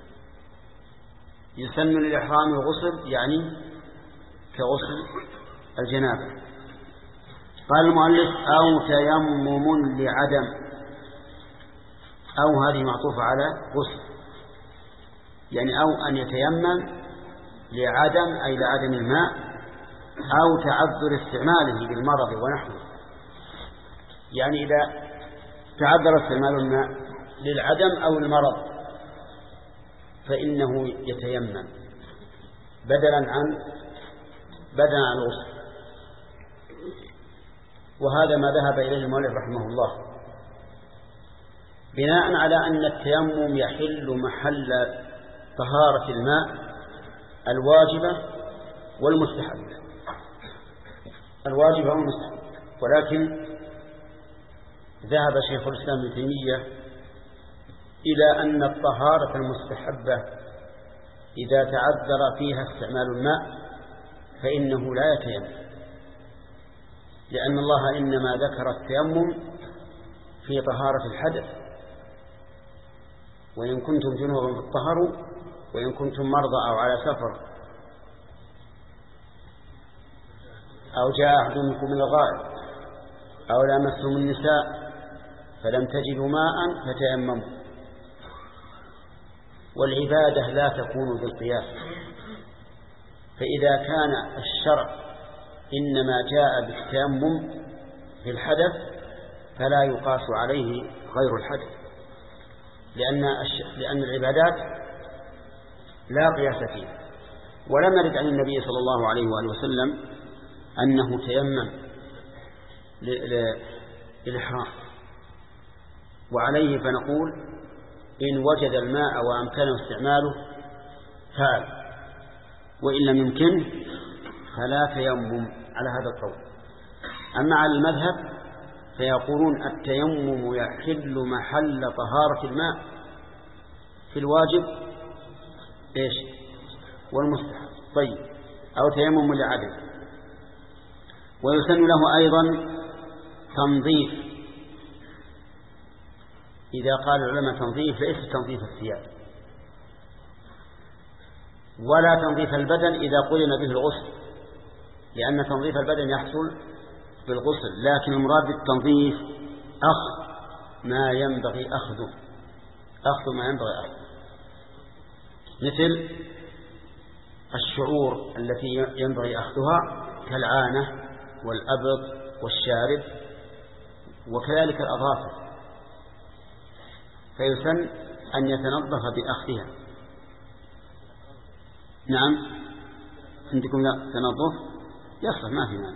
يسن للإحرام الغسل يعني كغسل الجنابة. قال المؤلف أو تيمم لعدم، أو هذه معطوفة على غسل، يعني أو أن يتيمم لعدم أي لعدم الماء، أو تعذر استعماله بالمرض ونحوه. يعني إذا تعذر استعمال الماء للعدم أو المرض فإنه يتيمم بدلا عن بدلا عن الغسل. وهذا ما ذهب إليه المؤلف رحمه الله، بناء على أن التيمم يحل محل طهارة الماء الواجبة والمستحبة، الواجبة والمستحبة. ولكن ذهب شيخ الإسلام ابن تيمية إلى أن الطهارة المستحبة إذا تعذر فيها استعمال الماء فإنه لا يتيمم، لأن الله إنما ذكر التيمم في طهارة الحدث، وإن كنتم جنوبا فاطهروا وإن كنتم مرضى أو على سفر أو جاء أحد منكم من الغائط أو لامستم النساء فلم تجدوا ماء فتيمموا. والعبادة لا تكون بالقياس، فإذا كان الشرع إنما جاء بالتيمم في الحدث فلا يقاس عليه غير الحدث، لأن لأن العبادات لا قياس فيها. ولم يرد عن النبي صلى الله عليه وآله وسلم أنه تيمم للإحرام، وعليه فنقول إن وجد الماء وأمكنه استعماله فعل، وإن لم يمكنه فلا تيمم على هذا القول. أما على المذهب فيقولون التيمم يحل محل طهارة الماء في الواجب إيش والمستحب. طيب، أو تيمم لعدم. ويسن له أيضا تنظيف. إذا قال العلماء تنظيف ليس تنظيف الثياب ولا تنظيف البدن إذا قلنا به الغسل، لأن تنظيف البدن يحصل بالغسل، لكن المراد بالتنظيف أخذ ما ينبغي أخذه، أخذ ما ينبغي أخذه، مثل الشعور التي ينبغي أخذها كالعانة والأبط والشارب وكذلك الأظافر، فيسن أن يتنظف بأخذها. نعم، عندكم تنظف يصلح ما في مانع.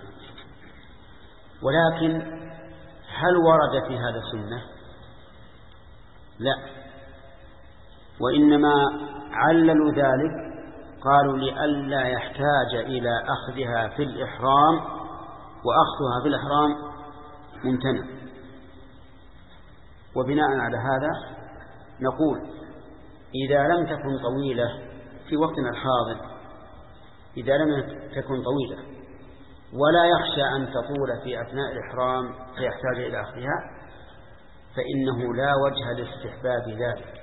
ولكن هل ورد في هذا سنة؟ لا، وإنما عللوا ذلك قالوا لئلا يحتاج إلى أخذها في الإحرام، وأخذها في الإحرام ممتنع. وبناء على هذا نقول إذا لم تكن طويلة في وقتنا الحاضر، إذا لم تكن طويلة ولا يخشى أن تطول في أثناء الإحرام فيحتاج إلى أخذها، فإنه لا وجه لاستحباب ذلك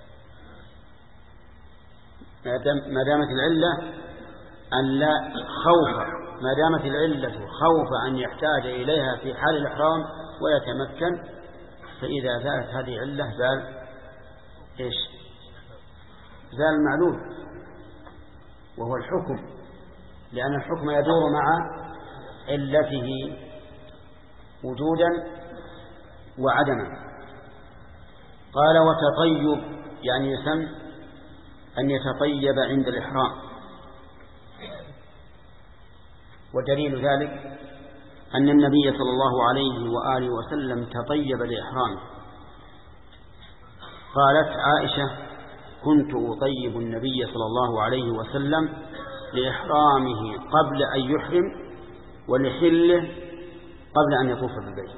ما دامت العلة أن لا خوف ما دامت العلة خوف أن يحتاج إليها في حال الإحرام ويتمكن، فإذا زالت هذه العلة زال إيش؟ زال المعلول وهو الحكم، لأن الحكم يدور مع علته وجودا وعدما. قال وتطيب يعني يسمى أن يتطيب عند الإحرام، ودليل ذلك أن النبي صلى الله عليه وآله وسلم تطيب لإحرامه. قالت عائشة كنت أطيب النبي صلى الله عليه وسلم لإحرامه قبل أن يحرم ولحله قبل أن يطوف بالبيت.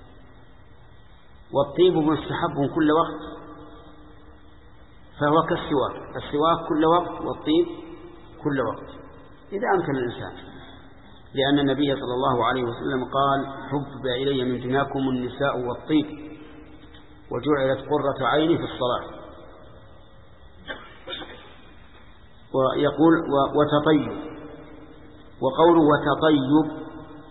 والطيب مستحب كل وقت، فهو كالسواك، السواك كل وقت والطيب كل وقت إذا أمكن الإنسان، لأن النبي صلى الله عليه وسلم قال حبب إلي من دنياكم النساء والطيب وجعلت قرة عيني في الصلاة. ويقول وتطيب، وقوله وتطيب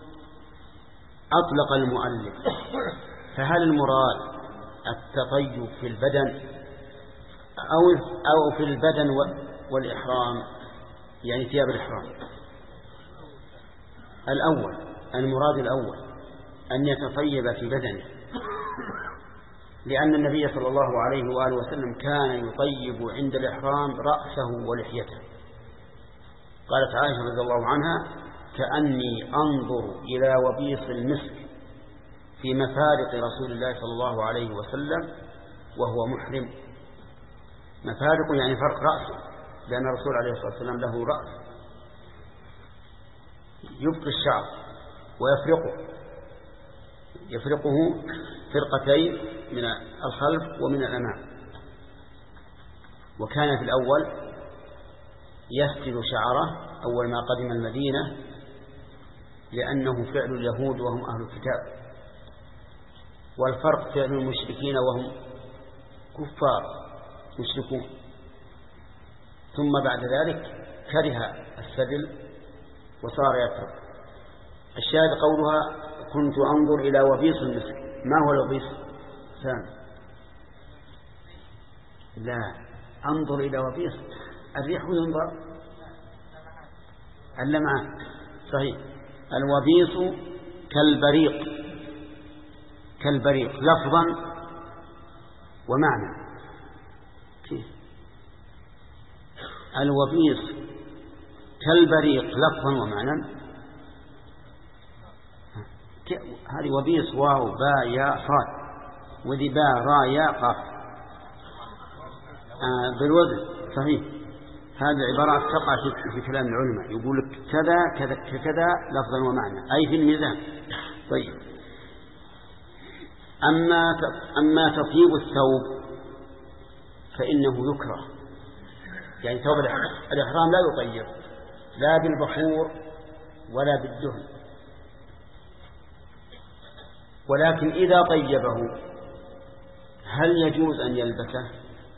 أطلق المؤلف، فهل المراد التطيب في البدن أو أو في البدن والإحرام يعني ثياب الإحرام؟ الأول، المراد الأول أن يتطيب في بدنه، لأن النبي صلى الله عليه وآله وسلم كان يطيب عند الإحرام رأسه ولحيته. قالت عائشة رضي الله عنها كأني أنظر إلى وبيص المسك في مفارق رسول الله صلى الله عليه وسلم وهو محرم. مفارق يعني فرق رأسه، لأن الرسول عليه الصلاة والسلام له رأس يبقي الشعر ويفرقه يفرقه فرقتين من الخلف ومن الأمام. وكان في الأول يسجل شعره أول ما قدم المدينة لأنه فعل اليهود وهم أهل الكتاب، والفرق فعل المشركين وهم كفار مشركون. ثم بعد ذلك كره السدل وصار يفرق. الشاهد قولها كنت أنظر إلى وبيص المسك. ما هو الوبيص؟ ثاني لا أنظر إلى وبيص الريح ينظر اللمعان صحيح. الوبيص كالبريق كالبريق لفظا ومعنى. كيف الوبيص كالبريق لفظا ومعنى؟ هذه وبيص واو باء ياء صاد، وذي باء راء ياء قاف آه بالوزن صحيح. هذه العبارات تقع في كلام العلماء، يقول لك كذا كذا كذا لفظا ومعنى أي في الميزان. طيب أما أما تطيب الثوب فإنه يكره، يعني ثوب الإحرام لا يطيب لا بالبخور ولا بالدهن، ولكن إذا طيبه هل يجوز أن يلبسه؟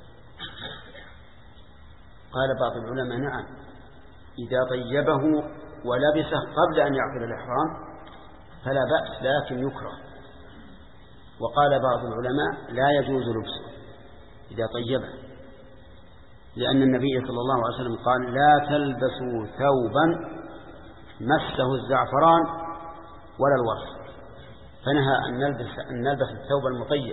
قال بعض العلماء نعم، إذا طيبه ولبسه قبل أن يعقد الإحرام فلا بأس، لكن يكره. وقال بعض العلماء لا يجوز لبسه إذا طيبه، لأن النبي صلى الله عليه وسلم قال لا تلبسوا ثوبا مسه الزعفران ولا الورس، فنهى أن نلبس, أن نلبس الثوب المطيب،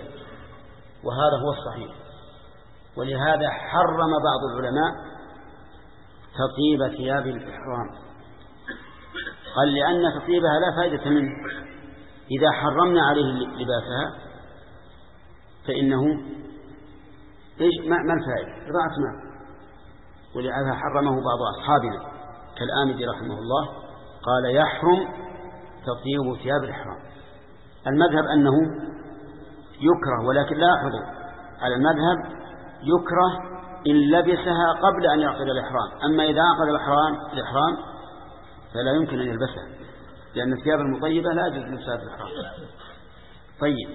وهذا هو الصحيح. ولهذا حرم بعض العلماء تطيب ثياب الإحرام؟ قال لأن تطيبها لا فائدة منه، إذا حرمنا عليه لباسها فإنه إيش ما الفائدة؟ إضاعة مال. ولهذا حرمه بعض أصحابنا كالآمدي رحمه الله، قال يحرم تطيب ثياب الإحرام. المذهب أنه يكره، ولكن لا يحضر على المذهب يكره إن لبسها قبل أن يعقد الإحرام. أما إذا عقد الإحرام الإحرام فلا يمكن أن يلبسها، لأن الثياب المطيبة لا يجوز لبسها في الإحرام. طيب،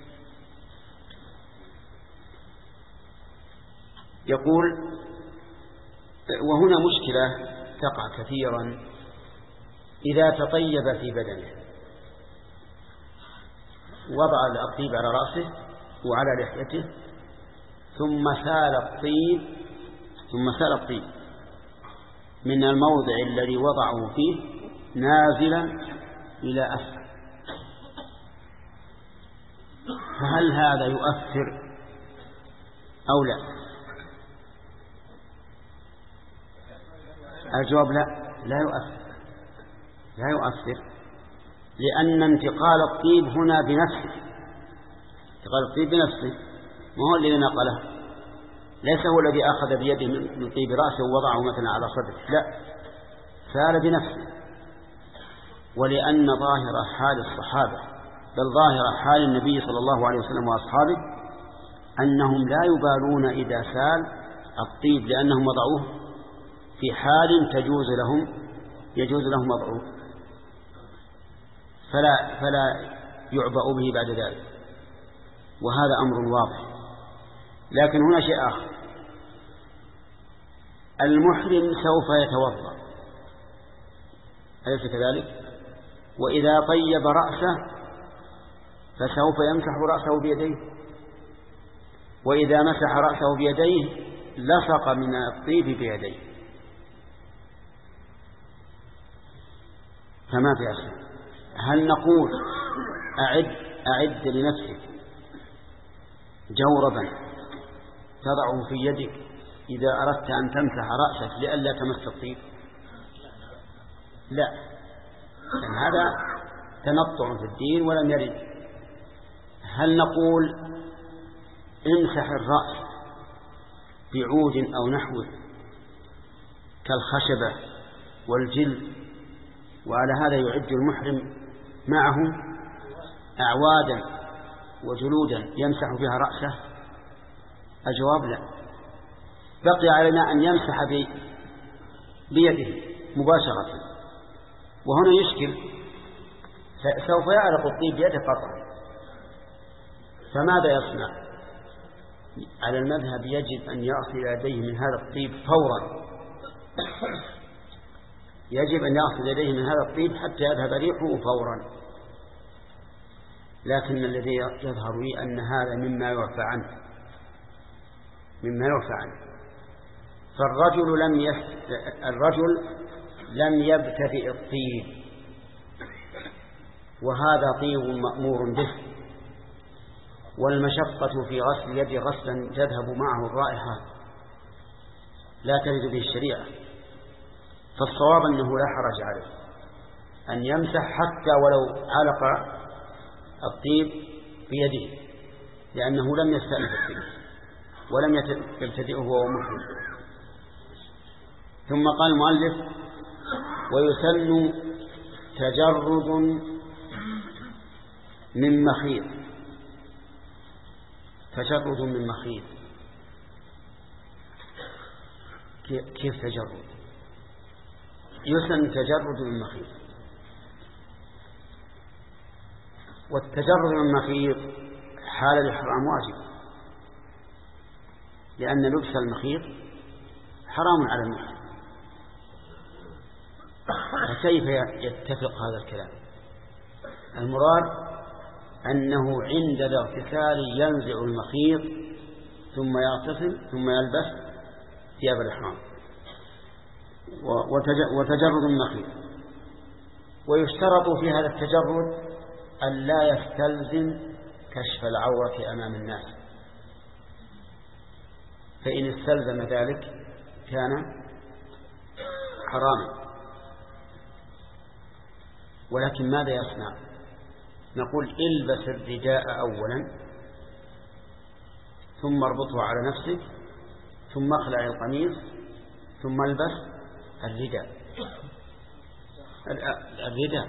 يقول وهنا مشكلة تقع كثيرا: إذا تطيب في بدنه وضع الطيب على رأسه وعلى لحيته ثم سال الطيب ثم سال الطيب من الموضع الذي وضعه فيه نازلا إلى أسفل، فهل هذا يؤثر أو لا؟ الجواب لا، لا يؤثر، لا يؤثر، لأن انتقال الطيب هنا بنفسه، انتقال الطيب بنفسه، ما هو الذي نقله، ليس هو الذي أخذ بيده من طيب رأسه ووضعه مثلا على صدره، لا، سال بنفسه. ولأن ظاهر حال الصحابة، بل ظاهر حال النبي صلى الله عليه وسلم وأصحابه، أنهم لا يبالون إذا سال الطيب، لأنهم وضعوه في حال تجوز لهم يجوز لهم وضعه، فلا فلا يعبأ به بعد ذلك، وهذا أمر واضح. لكن هنا شيء آخر: المحرم سوف يتوضأ، أليس كذلك؟ وإذا طيب رأسه فسوف يمسح رأسه بيديه، وإذا مسح رأسه بيديه لصق من الطيب بيديه، فما في أصل. هل نقول أعد أعد لنفسك جوربا تضعه في يدك إذا أردت أن تمسح رأسك لئلا تمس الطيب؟ لا، لأن هذا تنطع في الدين ولم يرد. هل نقول امسح الرأس بعود أو نحوه كالخشبة والجلد، وعلى هذا يعد المحرم معه أعوادا وجلودا يمسح فيها رأسه؟ الجواب لا، بقي علينا أن يمسح بيده مباشرة. وهنا يشكل، سوف يعلق الطيب بيده قطعا، فماذا يصنع؟ على المذهب يجب أن يغسل يديه من هذا الطيب فورا، يجب أن يغسل يديه من هذا الطيب حتى يذهب ريحه فورا. لكن الذي يظهر لي أن هذا مما يعفى عنه، مما يعفى عنه. فالرجل لم يست... الرجل لم يبتدئ الطيب، وهذا طيب مأمور به، والمشقة في غسل يد غسلا تذهب معه الرائحة لا ترد به الشريعة. فالصواب أنه لا حرج عليه أن يمسح حتى ولو علق الطيب بيده، لأنه لم يستأنف الطيب ولم يبتدئه وهو محرم. ثم قال المؤلف: ويسن تجرد من مخيط. تجرد من مخيط كيف تجرد؟ يسن تجرد من مخيط، والتجرد من مخيط حال الإحرام واجب، لأن لبس المخيط حرام على المحرم. فكيف يتفق هذا الكلام؟ المراد أنه عند الاغتسال ينزع المخيط ثم يغتسل ثم يلبس ثياب الإحرام وتجرد النخيل. ويشترط في هذا التجرد أن لا يستلزم كشف العورة أمام الناس، فإن استلزم ذلك كان حراما، ولكن ماذا يصنع؟ نقول البس الرداء أولا ثم اربطه على نفسك ثم اخلع القميص ثم البس الرداء. الرداء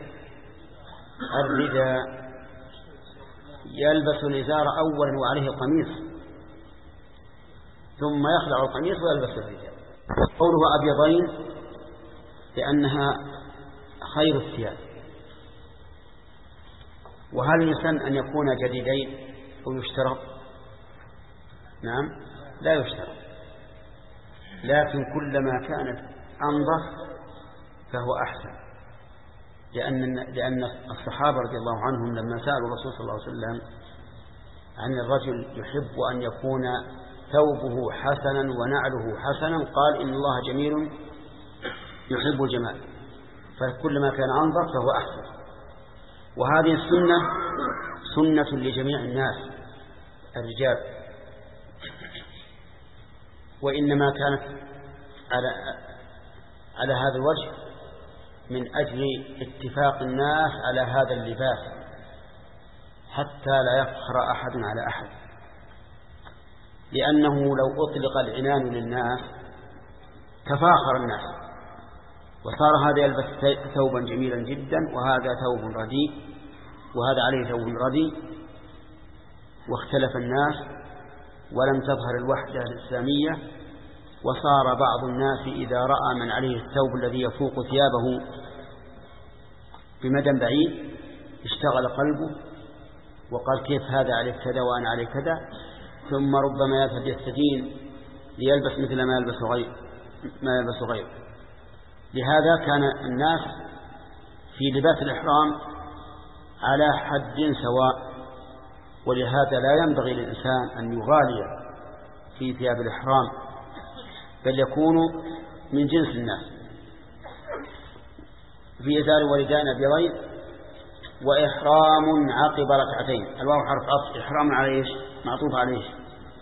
الرداء يلبس الإزار أولا وعليه القميص ثم يخلع القميص ويلبس الرداء. قوله أبيضين لأنها خير الثياب. وهل يسن أن يكون جديدين أو يشترط؟ نعم لا يشترط، لكن كلما كانت أنظف فهو أحسن، لأن لأن الصحابة رضي الله عنهم لما سألوا الرسول صلى الله عليه وسلم عن الرجل يحب أن يكون ثوبه حسنا ونعله حسنا قال إن الله جميل يحب الجمال، فكلما كان أنظف فهو أحسن. وهذه السنة سنة لجميع الناس الرجال، وإنما كانت على على هذا الوجه من أجل اتفاق الناس على هذا اللباس حتى لا يفخر أحد على أحد، لأنه لو أطلق العنان للناس تفاخر الناس وصار هذا يلبس ثوبا جميلا جدا وهذا ثوب رديء وهذا عليه ثوب رديء، واختلف الناس ولم تظهر الوحدة الإسلامية، وصار بعض الناس إذا رأى من عليه الثوب الذي يفوق ثيابه بمدى بعيد اشتغل قلبه وقال كيف هذا عليه كذا وأنا عليه كذا، ثم ربما يذهب يستدين ليلبس مثل ما يلبس غير ما يلبس غيره. لهذا كان الناس في لباس الإحرام على حد سواء، ولهذا لا ينبغي للإنسان أن يغالي في ثياب الإحرام بل يكون من جنس الناس. في إزار ورداء أبيضين وإحرام عقب ركعتين. الواو حرف عطف، إحرام على إيش؟ معطوف على إيش؟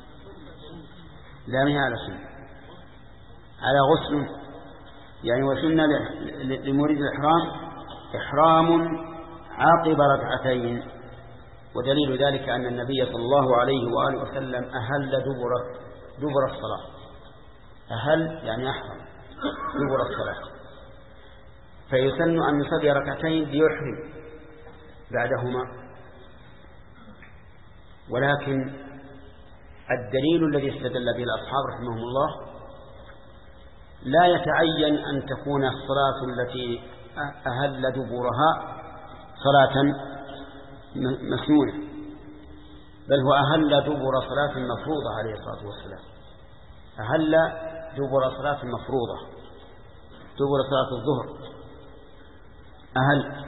لا، ما على سنة، على غسل، يعني وسنة لمريد الإحرام إحرام عقب ركعتين. ودليل ذلك أن النبي صلى الله عليه وآله وسلم أهل دبر دبر الصلاة. أهل يعني أحرم دبر الصلاة، فيسن أن يصلي ركعتين ليحرم بعدهما. ولكن الدليل الذي استدل به الأصحاب رحمهم الله لا يتعين أن تكون الصلاة التي أهل دبرها صلاة مسنونة، بل هو أهل دبر صلاة مفروضة عليه الصلاة والسلام. أهل دبر صلاة مفروضة، دبر صلاة الظهر أهل.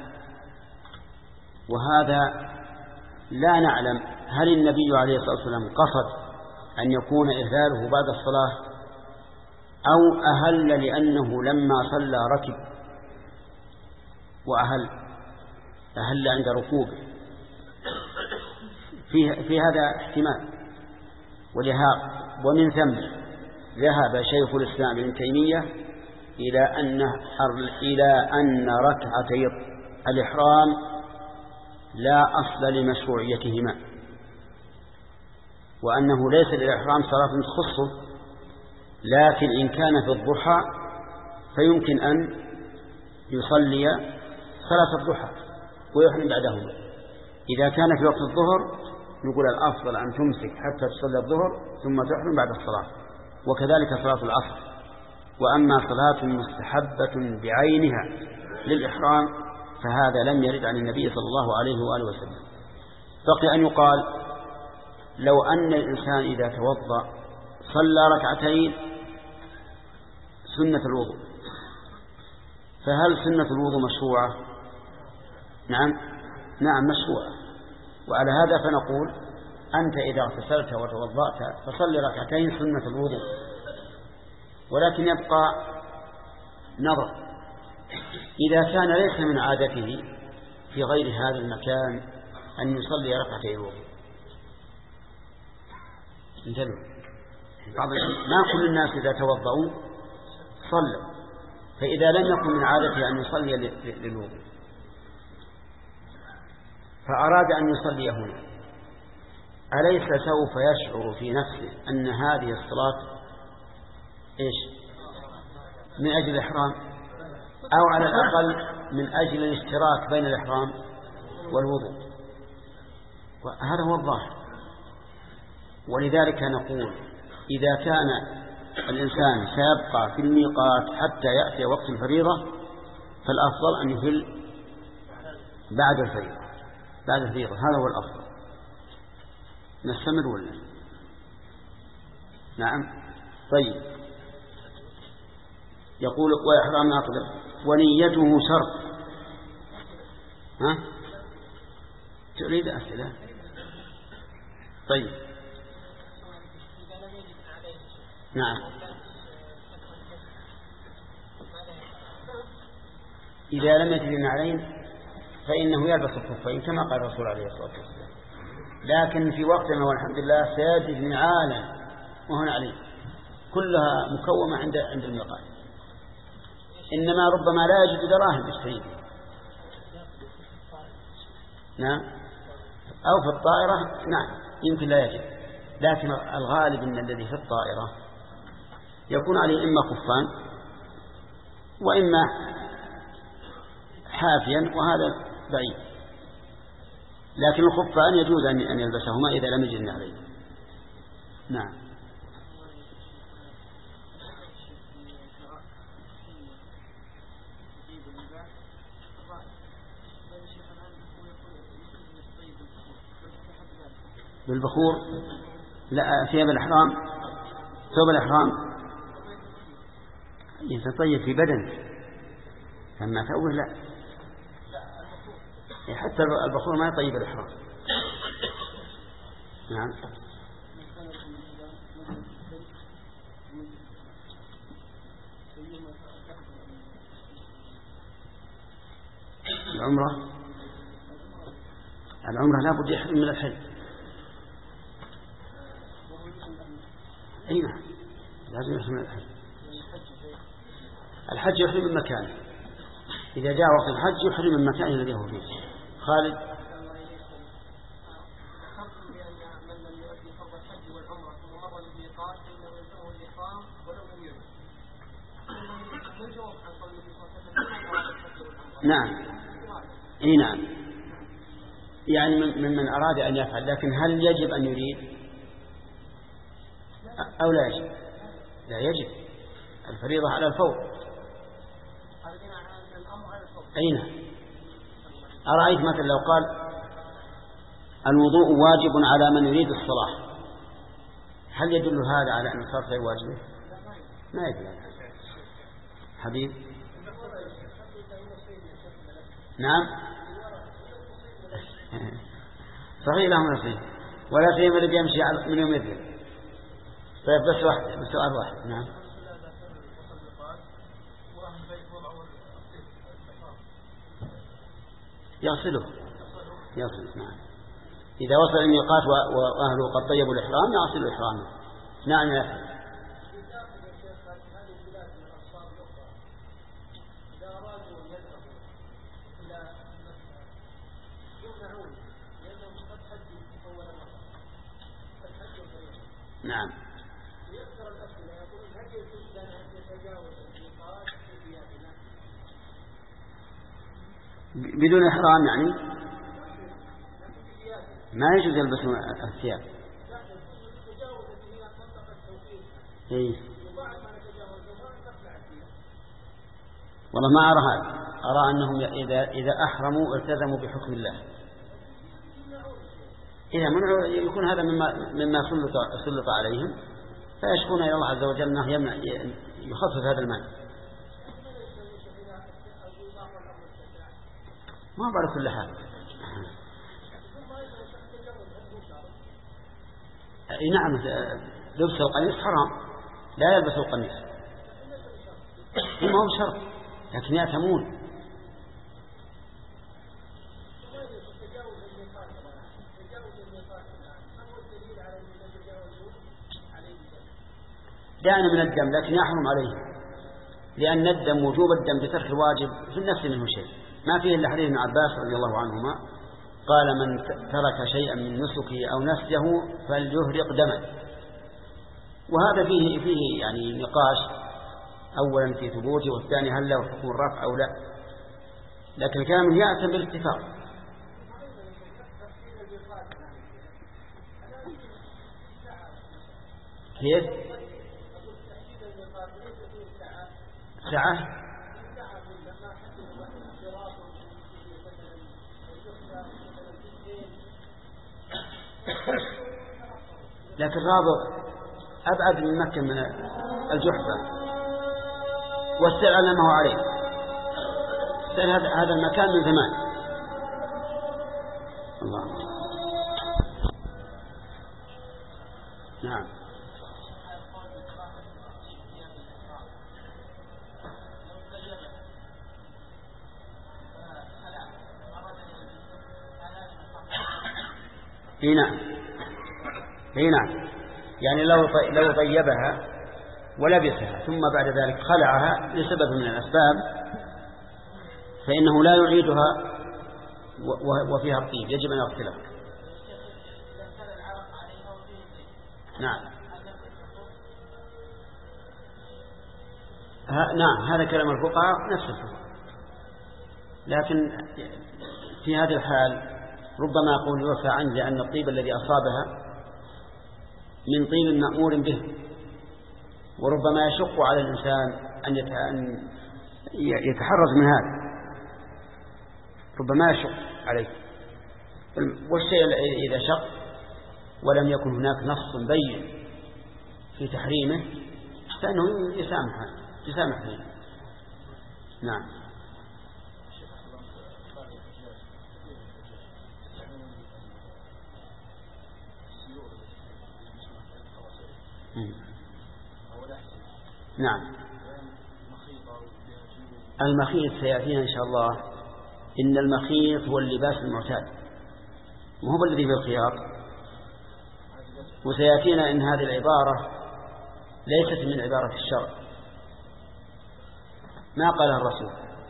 وهذا لا نعلم هل النبي عليه الصلاة والسلام قصد أن يكون إهلاله بعد الصلاة أو أهل لأنه لما صلى ركب وأهل أهل عند ركوبه. في, في هذا احتمال. ولهذا ومن ثم ذهب شيخ الإسلام ابن تيمية إلى أن إلى أن ركعتي الإحرام لا أصل لمشروعيتهما، وأنه ليس للإحرام صلاة تخصه، لكن إن كان في الضحى فيمكن أن يصلي صلاة الضحى ويحرم بعدهما. إذا كان في وقت الظهر نقول الأفضل أن تمسك حتى تصلي الظهر ثم تحرم بعد الصلاة، وكذلك صلاة العصر. وأما صلاة مستحبة بعينها للإحرام فهذا لم يرد عن النبي صلى الله عليه وآله وسلم. بقي أن يقال لو أن الإنسان إذا توضأ صلى ركعتين سنة الوضوء، فهل سنة الوضوء مشروعة؟ نعم نعم مشروعة. وعلى هذا فنقول أنت إذا اغتسلت وتوضأت فصلي ركعتين سنة الوضوء. ولكن يبقى نظر إذا كان ليس من عادته في غير هذا المكان أن يصلي ركعتين الوضوء. انتبهوا، ما كل الناس إذا توضأوا صلوا، فإذا لم يكن من عادته أن يصلي للوضوء فأراد أن يصلي هنا، أليس سوف يشعر في نفسه أن هذه الصلاة إيش من أجل الإحرام، أو على الأقل من أجل الاشتراك بين الإحرام والوضوء؟ وهذا هو الظاهر. ولذلك نقول إذا كان الإنسان سيبقى في الميقات حتى يأتي وقت الفريضة فالأفضل أن يهل بعد الفريضة بعد الفريضة هذا هو الأفضل. نستمر ولا؟ نعم. طيب، يقول وإحرام أطلب ونيته شرط. ها تريد أسئلة؟ طيب نعم. إذا لم يجد النعلين فإنه يلبس الخفين كما قال الرسول عليه الصلاة والسلام، لكن في وقتنا والحمد لله سيجد نعالا وهنا عليه كلها مكومة عند عند الميقات، إنما ربما لا يجد دراهم يشتريه. نعم. أو في الطائرة نعم يمكن لا يجد، لكن الغالب أن الذي في الطائرة يكون عليه إما خفان وإما حافيا، وهذا بعيد، لكن الخفان يجوز أن يلبسهما إذا لم يجد عليه. نعم. بالبخور لا، ثياب الإحرام ثوب الإحرام يتطيب في بدنه، أما ثوبه لا، حتى البخور ما يطيب الإحرام. نعم. العمرة العمرة لا بد يحرم من الحج. أي نعم لازم يحرم من الحج. الحج يحرم من مكانه، إذا جاء وقت الحج يحرم من مكانه الذي هو فيه. خالد. نعم. اي نعم، يعني من من أراد أن يفعل، لكن هل يجب أن يريد أو لا يجب؟ لا يجب، الفريضة على الفور. أي نعم. أرأيت مثلا لو قال الوضوء واجب على من يريد الصلاة، هل يدل هذا على أن الصلاة غير واجبة؟ ما يدل هذا. حبيب. نعم صحيح لهم نصيب، ولا سيما الذي يمشي من يوم يدل. طيب بس واحد بس سؤال واحد. نعم. يغسله يغسل. نعم. إذا وصل الميقات وأهله قد طيبوا الإحرام يغسل إحرامه. نعم يا أخي. نعم. بدون إحرام يعني ما يجوز يلبسون الثياب. إيه. والله ما أرى هذا، أرى أنهم إذا إذا أحرموا التزموا بحكم الله. إذا منعوا يكون هذا مما مما سلط سلط عليهم، فيشكون إلى الله عز وجل أنه يمنع يخفف هذا المانع. ما بارك كل حال. أي نعم، لبس القميص حرام، لا يلبس القميص، ما هو شرط، لكن يأثمون. دعنا من الدم، لكن يحرم عليه لأن الدم وجوب الدم بترك الواجب في النفس منه شيء، ما فيه إلا حديث ابن عباس رضي الله عنهما قال من ترك شيئا من نسكه أو نسيه فليهرق دما. وهذا فيه فيه يعني نقاش، أولا في ثبوته، والثاني هل له حكم الرفع أو لا، لكن الكلام يأتي بالاتفاق. كيف؟ ساعة لكن رابط أبعد من مكة من الجحفة، والسعر على ما هو عليه، هذا المكان من زمان. الله. نعم. هنا هنا يعني لو لو طيبها ولبسها ثم بعد ذلك خلعها لسبب من الأسباب فإنه لا يعيدها وفيها الطيب، يجب أن يغسلها. نعم. ها نعم هذا كلام الفقهاء نفسه، لكن في هذه الحال ربما يقول يوفى عنه لأن الطيب الذي أصابها من طيب مأمور به، وربما يشق على الإنسان أن يتحرز من هذا، ربما يشق عليه. والشيء إذا شق ولم يكن هناك نص بين في تحريمه فإنه يسامح يسامح فيه. نعم. نعم. المخيط سيأتينا إن شاء الله. إن المخيط هو اللباس المعتاد وهو الذي في الخياط، وسيأتينا إن هذه العبارة ليست من عبارة الشرع، ما قالها الرسول،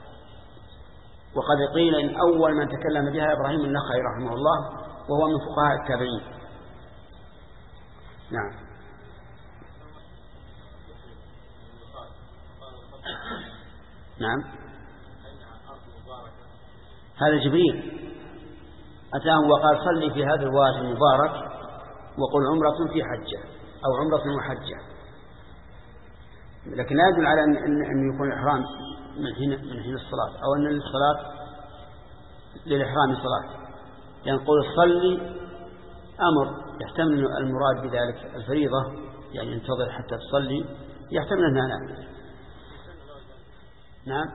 وقد قيل إن أول من تكلم بها إبراهيم النخعي رحمه الله وهو من فقهاء التابعين. نعم. نعم. هذا جبريل أتاه وقال صلي في هذا الوادي المبارك وقل عمرة في حجة أو عمرة وحجة، لكن لا يدل على أن, أن يكون الإحرام من حين من حين الصلاة، أو أن الصلاة للإحرام صلاة، يعني قول صلي أمر يحتمل المراد بذلك الفريضة، يعني ينتظر حتى تصلي، يحتمل أنها نافلة. نعم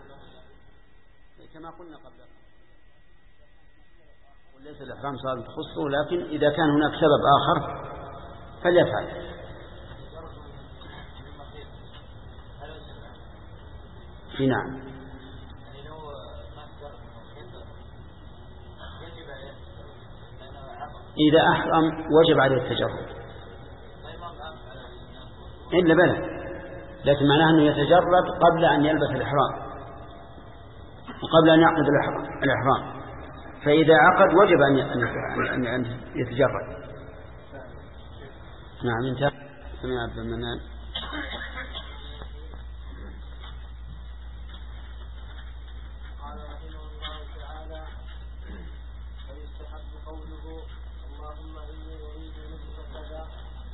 كما قلنا قبل، وليس الإحرام صلاة تخصه، لكن إذا كان هناك سبب آخر فليفعل. نعم. إذا أحرم وجب عليه التجرد إلا بلى، لكن معناه أنه يتجرد قبل أن يلبس الإحرام وقبل أن يعقد الإحرام، فإذا عقد وجب أن يتجرد. نعم. انتهى. سمع عبد المنان. قال رحمه الله تعالى: ويستحب قوله اللهم إني أريد مثل كذا،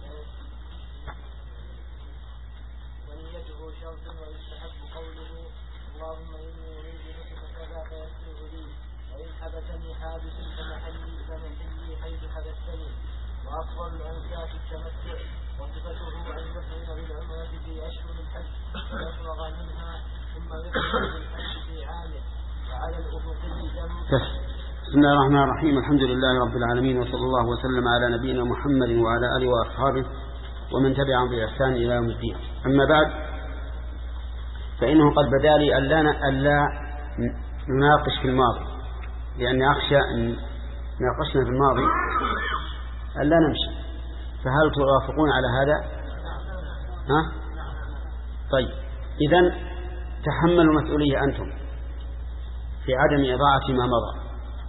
ونيته شرط. ويستحب قوله اللهم إني أريد مثل كذا فيسره لي، وإن حبسني حابس فمحلي فمحلي حيث حبستني. وأفضل الأنساك التمتع، وصفته أن يحرم بالعمرة في أشهر الحج ويفرغ منها ثم يحرم بالحج في عامه، وعلى الأفقي دم. بسم الله الرحمن الرحيم. الحمد لله رب العالمين، وصلى الله وسلم على نبينا محمد وعلى آله وأصحابه ومن تبعهم بإحسان إلى يوم الدين. أما بعد، فإنه قد بدا لي ألا نناقش في الماضي، لأني أخشى أن ناقشنا في الماضي ألا نمشي، فهل توافقون على هذا؟ ها؟ طيب. إذن تحملوا المسؤولية أنتم في عدم إضاعة ما مضى.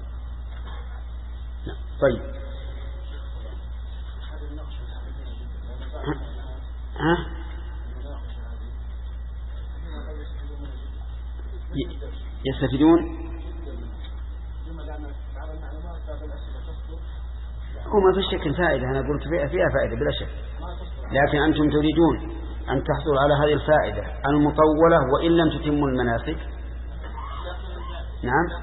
طيب ها؟ يستفيدون وما في شك فائدة، أنا قلت فيها, فيها فائدة بلا شك، لكن أنتم تريدون أن تحصلوا على هذه الفائدة المطولة وإن لم تتموا المناسك. نعم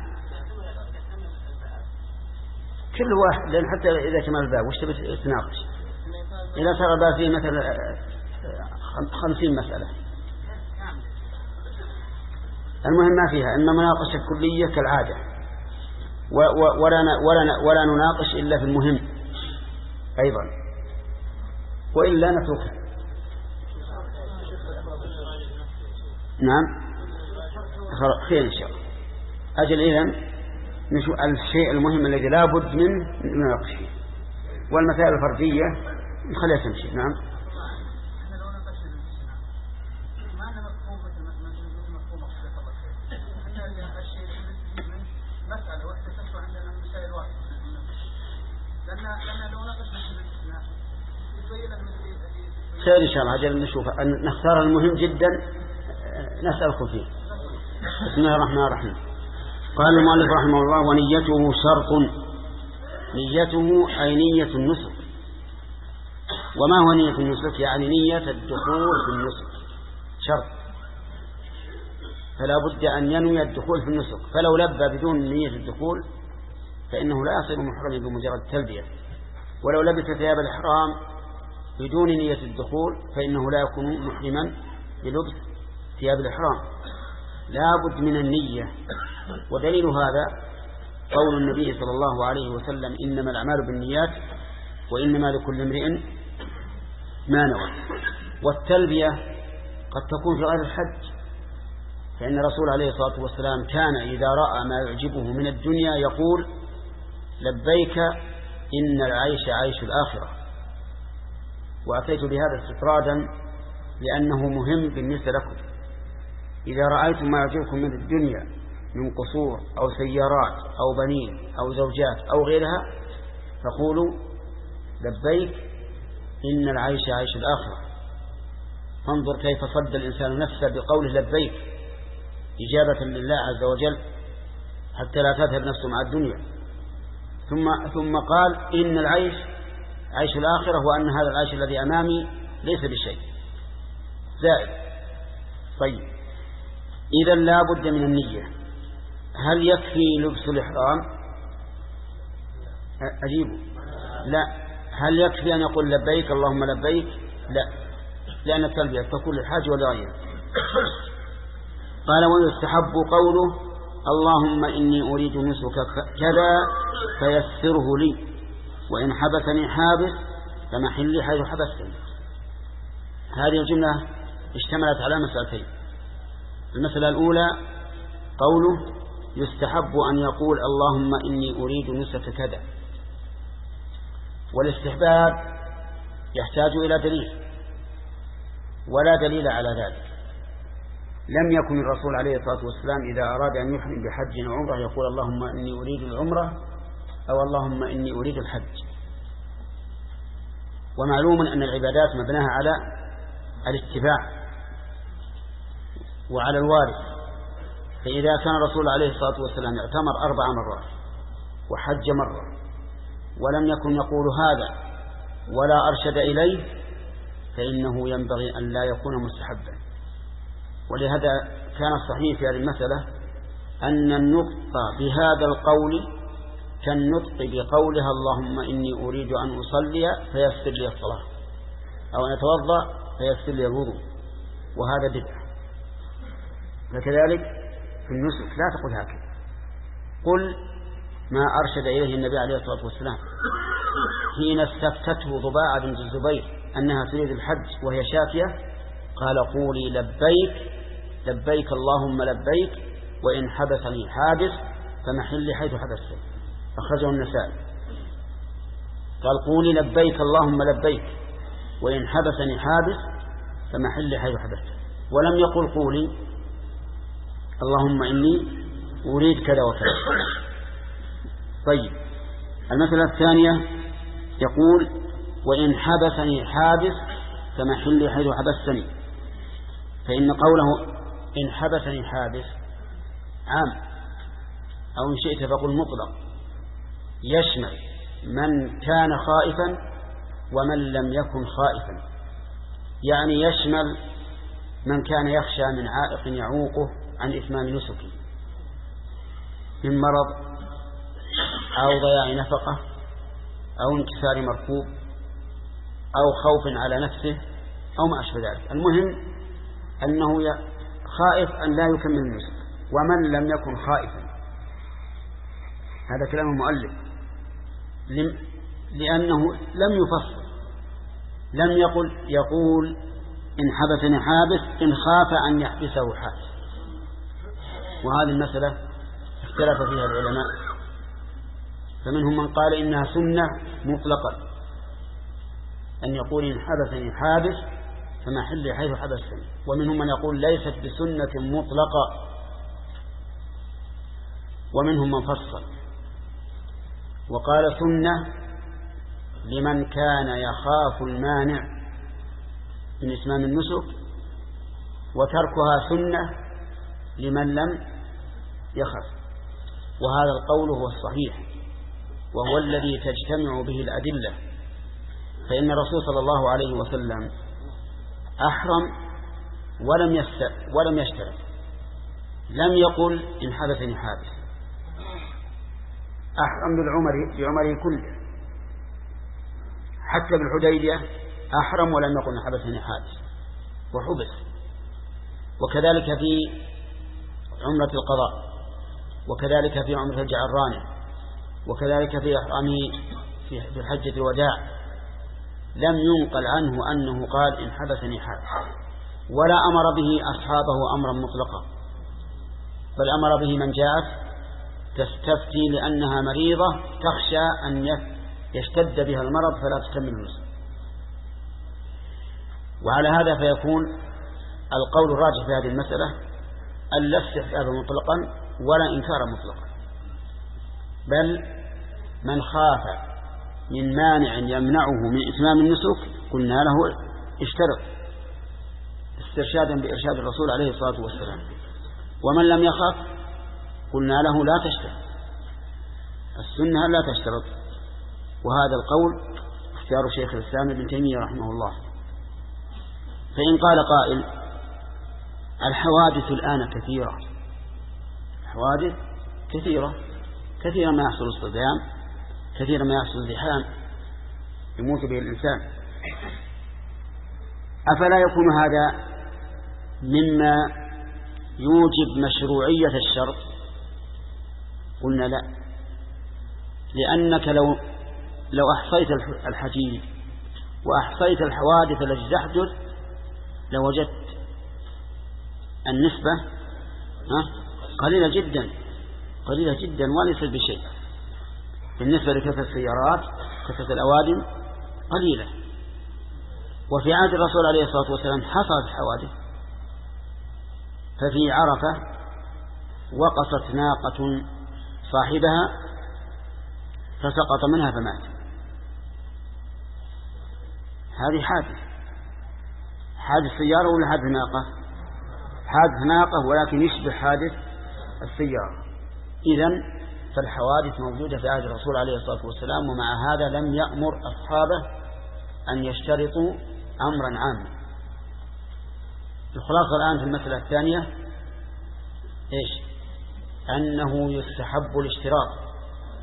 كل واحد، لأن حتى إذا كمل الباب وش تبي تناقش؟ إذا صار الباب فيه مثلا خمسين مسألة المهم ما فيها إن مناقشة كلية كالعادة، ولا, ولا, ولا نناقش إلا في المهم أيضا، وإلا نتركه. نعم خير إن شاء الله. أجل إذن نشوف الشيء المهم الذي لا بد من نناقش فيه، والمسائل الفردية نخليها تمشي. نعم خير إن شاء الله. أجل نشوف نختار المهم جدا نسألكم فيه. بسم الله الرحمن الرحيم. قال المؤلف رحمه الله: ونيته شرط. نيته أي نية النسك. وما هو نية النسك؟ يعني نية الدخول في النسك شرط، فلا بد أن ينوي الدخول في النسك، فلو لبى بدون نية الدخول فإنه لا يصير محرما بمجرد التلبية، ولو لبس ثياب الإحرام بدون نية الدخول فإنه لا يكون محرما بلبس ثياب الإحرام. لا بد من النية. ودليل هذا قول النبي صلى الله عليه وسلم: إنما الأعمال بالنيات وإنما لكل امرئ ما نوى. والتلبية قد تكون في غير الحج، فإن الرسول عليه الصلاة والسلام كان إذا رأى ما يعجبه من الدنيا يقول: لبيك إن العيش عيش الآخرة. وأتيت بهذا استطرادا لأنه مهم بالنسبة لكم. إذا رأيتم ما يعجبكم من الدنيا من قصور أو سيارات أو بنين أو زوجات أو غيرها فقولوا: لبيك إن العيش عيش الآخرة. فانظر كيف صد الإنسان نفسه بقوله لبيك إجابة لله عز وجل حتى لا تذهب نفسه مع الدنيا. ثم, ثم قال: إن العيش عيش الآخرة، وأن هذا العيش الذي أمامي ليس بشيء زائد. طيب إذا لا بد من النية. هل يكفي لبس الإحرام؟ أجيبه لا. هل يكفي أن يقول لبيك اللهم لبيك؟ لا، لأن التلبية تكون للحاج ولغيره. قال: ويستحب قوله: اللهم إني أريد نسك كذا فيسره لي، وإن حبسني حابس فمحلي حيث حبستني. هذه الجملة اشتملت على مسألتين. المسألة الأولى قوله: يستحب أن يقول اللهم إني أريد نسك كذا، والاستحباب يحتاج إلى دليل، ولا دليل على ذلك. لم يكن الرسول عليه الصلاة والسلام إذا أراد أن يحرم بحج أو عمرة يقول اللهم إني أريد العمرة أو اللهم إني أريد الحج. ومعلوم أن العبادات مبناها على الاتباع وعلى الوارث. فإذا كان الرسول عليه الصلاة والسلام اعتمر أربع مرات وحج مرة ولم يكن يقول هذا ولا أرشد إليه فإنه ينبغي أن لا يكون مستحبا. ولهذا كان الصحيح في هذه المسألة أن النطق بهذا القول كالنطق بقولها اللهم إني أريد أن أصلي فيسر لي الصلاة، أو أن أتوضأ فيسر لي الوضوء، وهذا بدعة. فكذلك في النسك لا تقول هكذا، قل ما أرشد إليه النبي عليه الصلاة والسلام حين استفتته ضباعة بنت الزبير أنها تريد الحج وهي شاكية، قال قولي لبيك لبيك اللهم لبيك وإن حبسني حابس فمحلي حيث حبستني، أخرجه النسائي. قال قولي لبيك اللهم لبيك وإن حبسني حابس فمحلي حيث حبستني. ولم يقل قولي اللهم إني أريد كذا وكذا. طيب المسألة الثانية يقول وإن حبسني حابس فمحلي حيث حبستني، فإن قوله إن حبسني حابس عام، أو إن شئت فقل مطلق، يشمل من كان خائفا ومن لم يكن خائفا، يعني يشمل من كان يخشى من عائق يعوقه عن إتمام نسكه من مرض أو ضياع نفقة أو انكسار مركوب أو خوف على نفسه أو ما أشبه ذلك. المهم أنه خائف أن لا يكمل النسك. ومن لم يكن خائفا، هذا كلام المؤلف لأنه لم يفصل، لم يقل يقول إن حبسني حابس إن خاف أن يحبسه حابس، وهذه المسألة اختلف فيها العلماء، فمنهم من قال إنها سنة مطلقة أن يقول إن حبسني حابس فمحلي حيث حبستني، ومنهم من يقول ليست بسنة مطلقة، ومنهم من فصل وقال سنة لمن كان يخاف المانع من إتمام النسك، وتركها سنة لمن لم يخف. وهذا القول هو الصحيح وهو الذي تجتمع به الأدلة، فإن الرسول صلى الله عليه وسلم أحرم ولم يست... ولم يشترط، لم يقل إن حبسني حابس، أحرم بالعمر بعمره كله، حتى بالحديبية أحرم ولم يقل إن حبسني حابس وحبس. وكذلك في عمرة القضاء، وكذلك في عمرة الجعرانة، وكذلك في إحرامه في الحجة الوداع، لم ينقل عنه أنه قال إن حبسني حابس، ولا أمر به أصحابه أمرا مطلقا، بل أمر به من جاءت تستفتي لأنها مريضة تخشى أن يشتد بها المرض فلا تكمل النسك. وعلى هذا فيكون القول الراجح في هذه المسألة أن لا استحباب مطلقا ولا إنكار مطلقا، بل من خاف من مانع يمنعه من إتمام النسك قلنا له اشترط استرشادا بإرشاد الرسول عليه الصلاة والسلام، ومن لم يخاف قلنا له لا تشترط، السنة لا تشترط. وهذا القول اختيار شيخ الإسلام ابن تيمية رحمه الله. فإن قال قائل الحوادث الآن كثيرة، الحوادث كثيرة كثيرا ما يحصل اصطدام، كثيرا ما يحصل زحام يموت به الإنسان، أفلا يكون هذا مما يوجب مشروعية الشرط؟ قلنا لا، لأنك لو لو أحصيت الحديث وأحصيت الحوادث التي تحدث لوجدت النسبة قليلة جدا قليلة جدا وليست بشيء بالنسبة لكثرة السيارات كثرة الأوادم قليلة. وفي عهد الرسول عليه الصلاة والسلام حصلت حوادث، ففي عرفة وقصت ناقة صاحبها فسقط منها فمات. هذه حادث حادث سيارة ولا حادث ناقة؟ حادث ناقة ولكن يشبه حادث السيارة. إذن فالحوادث موجودة في عهد الرسول عليه الصلاة والسلام، ومع هذا لم يأمر أصحابه أن يشترطوا أمرا عاما. الخلاصة الآن في المسألة الثانية إيش؟ أنه يستحب الاشتراط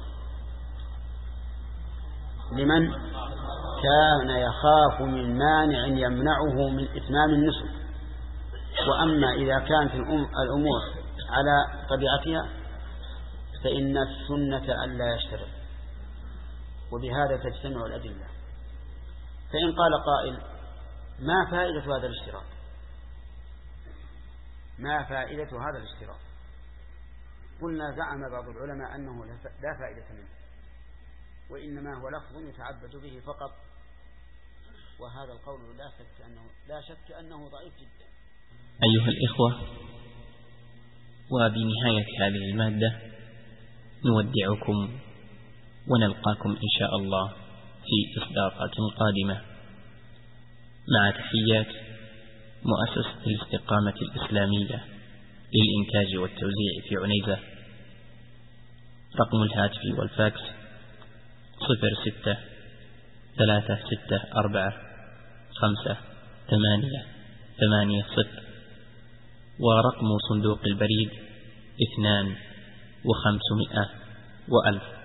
لمن كان يخاف من مانع يمنعه من إتمام النسك. وأما إذا كانت الأمور على طبيعتها فإن السنة ألا يشترط، وبهذا تجتمع الأدلة. فإن قال قائل ما فائدة هذا الاشتراط؟ ما فائدة هذا الاشتراط؟ قلنا زعم بعض العلماء أنه لا فائدة منه، وإنما هو لفظ يتعبد به فقط، وهذا القول لا شك أنه لا شك أنه ضعيف جدا، أيها الإخوة، وبنهاية هذه المادة نودعكم ونلقاكم إن شاء الله في إصدارات قادمة، مع تحيات مؤسسة الاستقامة الإسلامية للإنتاج والتوزيع في عنيزة. رقم الهاتف والفاكس صفر ستة ثلاثة ستة أربعة خمسة ثمانية ثمانية صفر، ورقم صندوق البريد اثنان وخمسمائة وألف.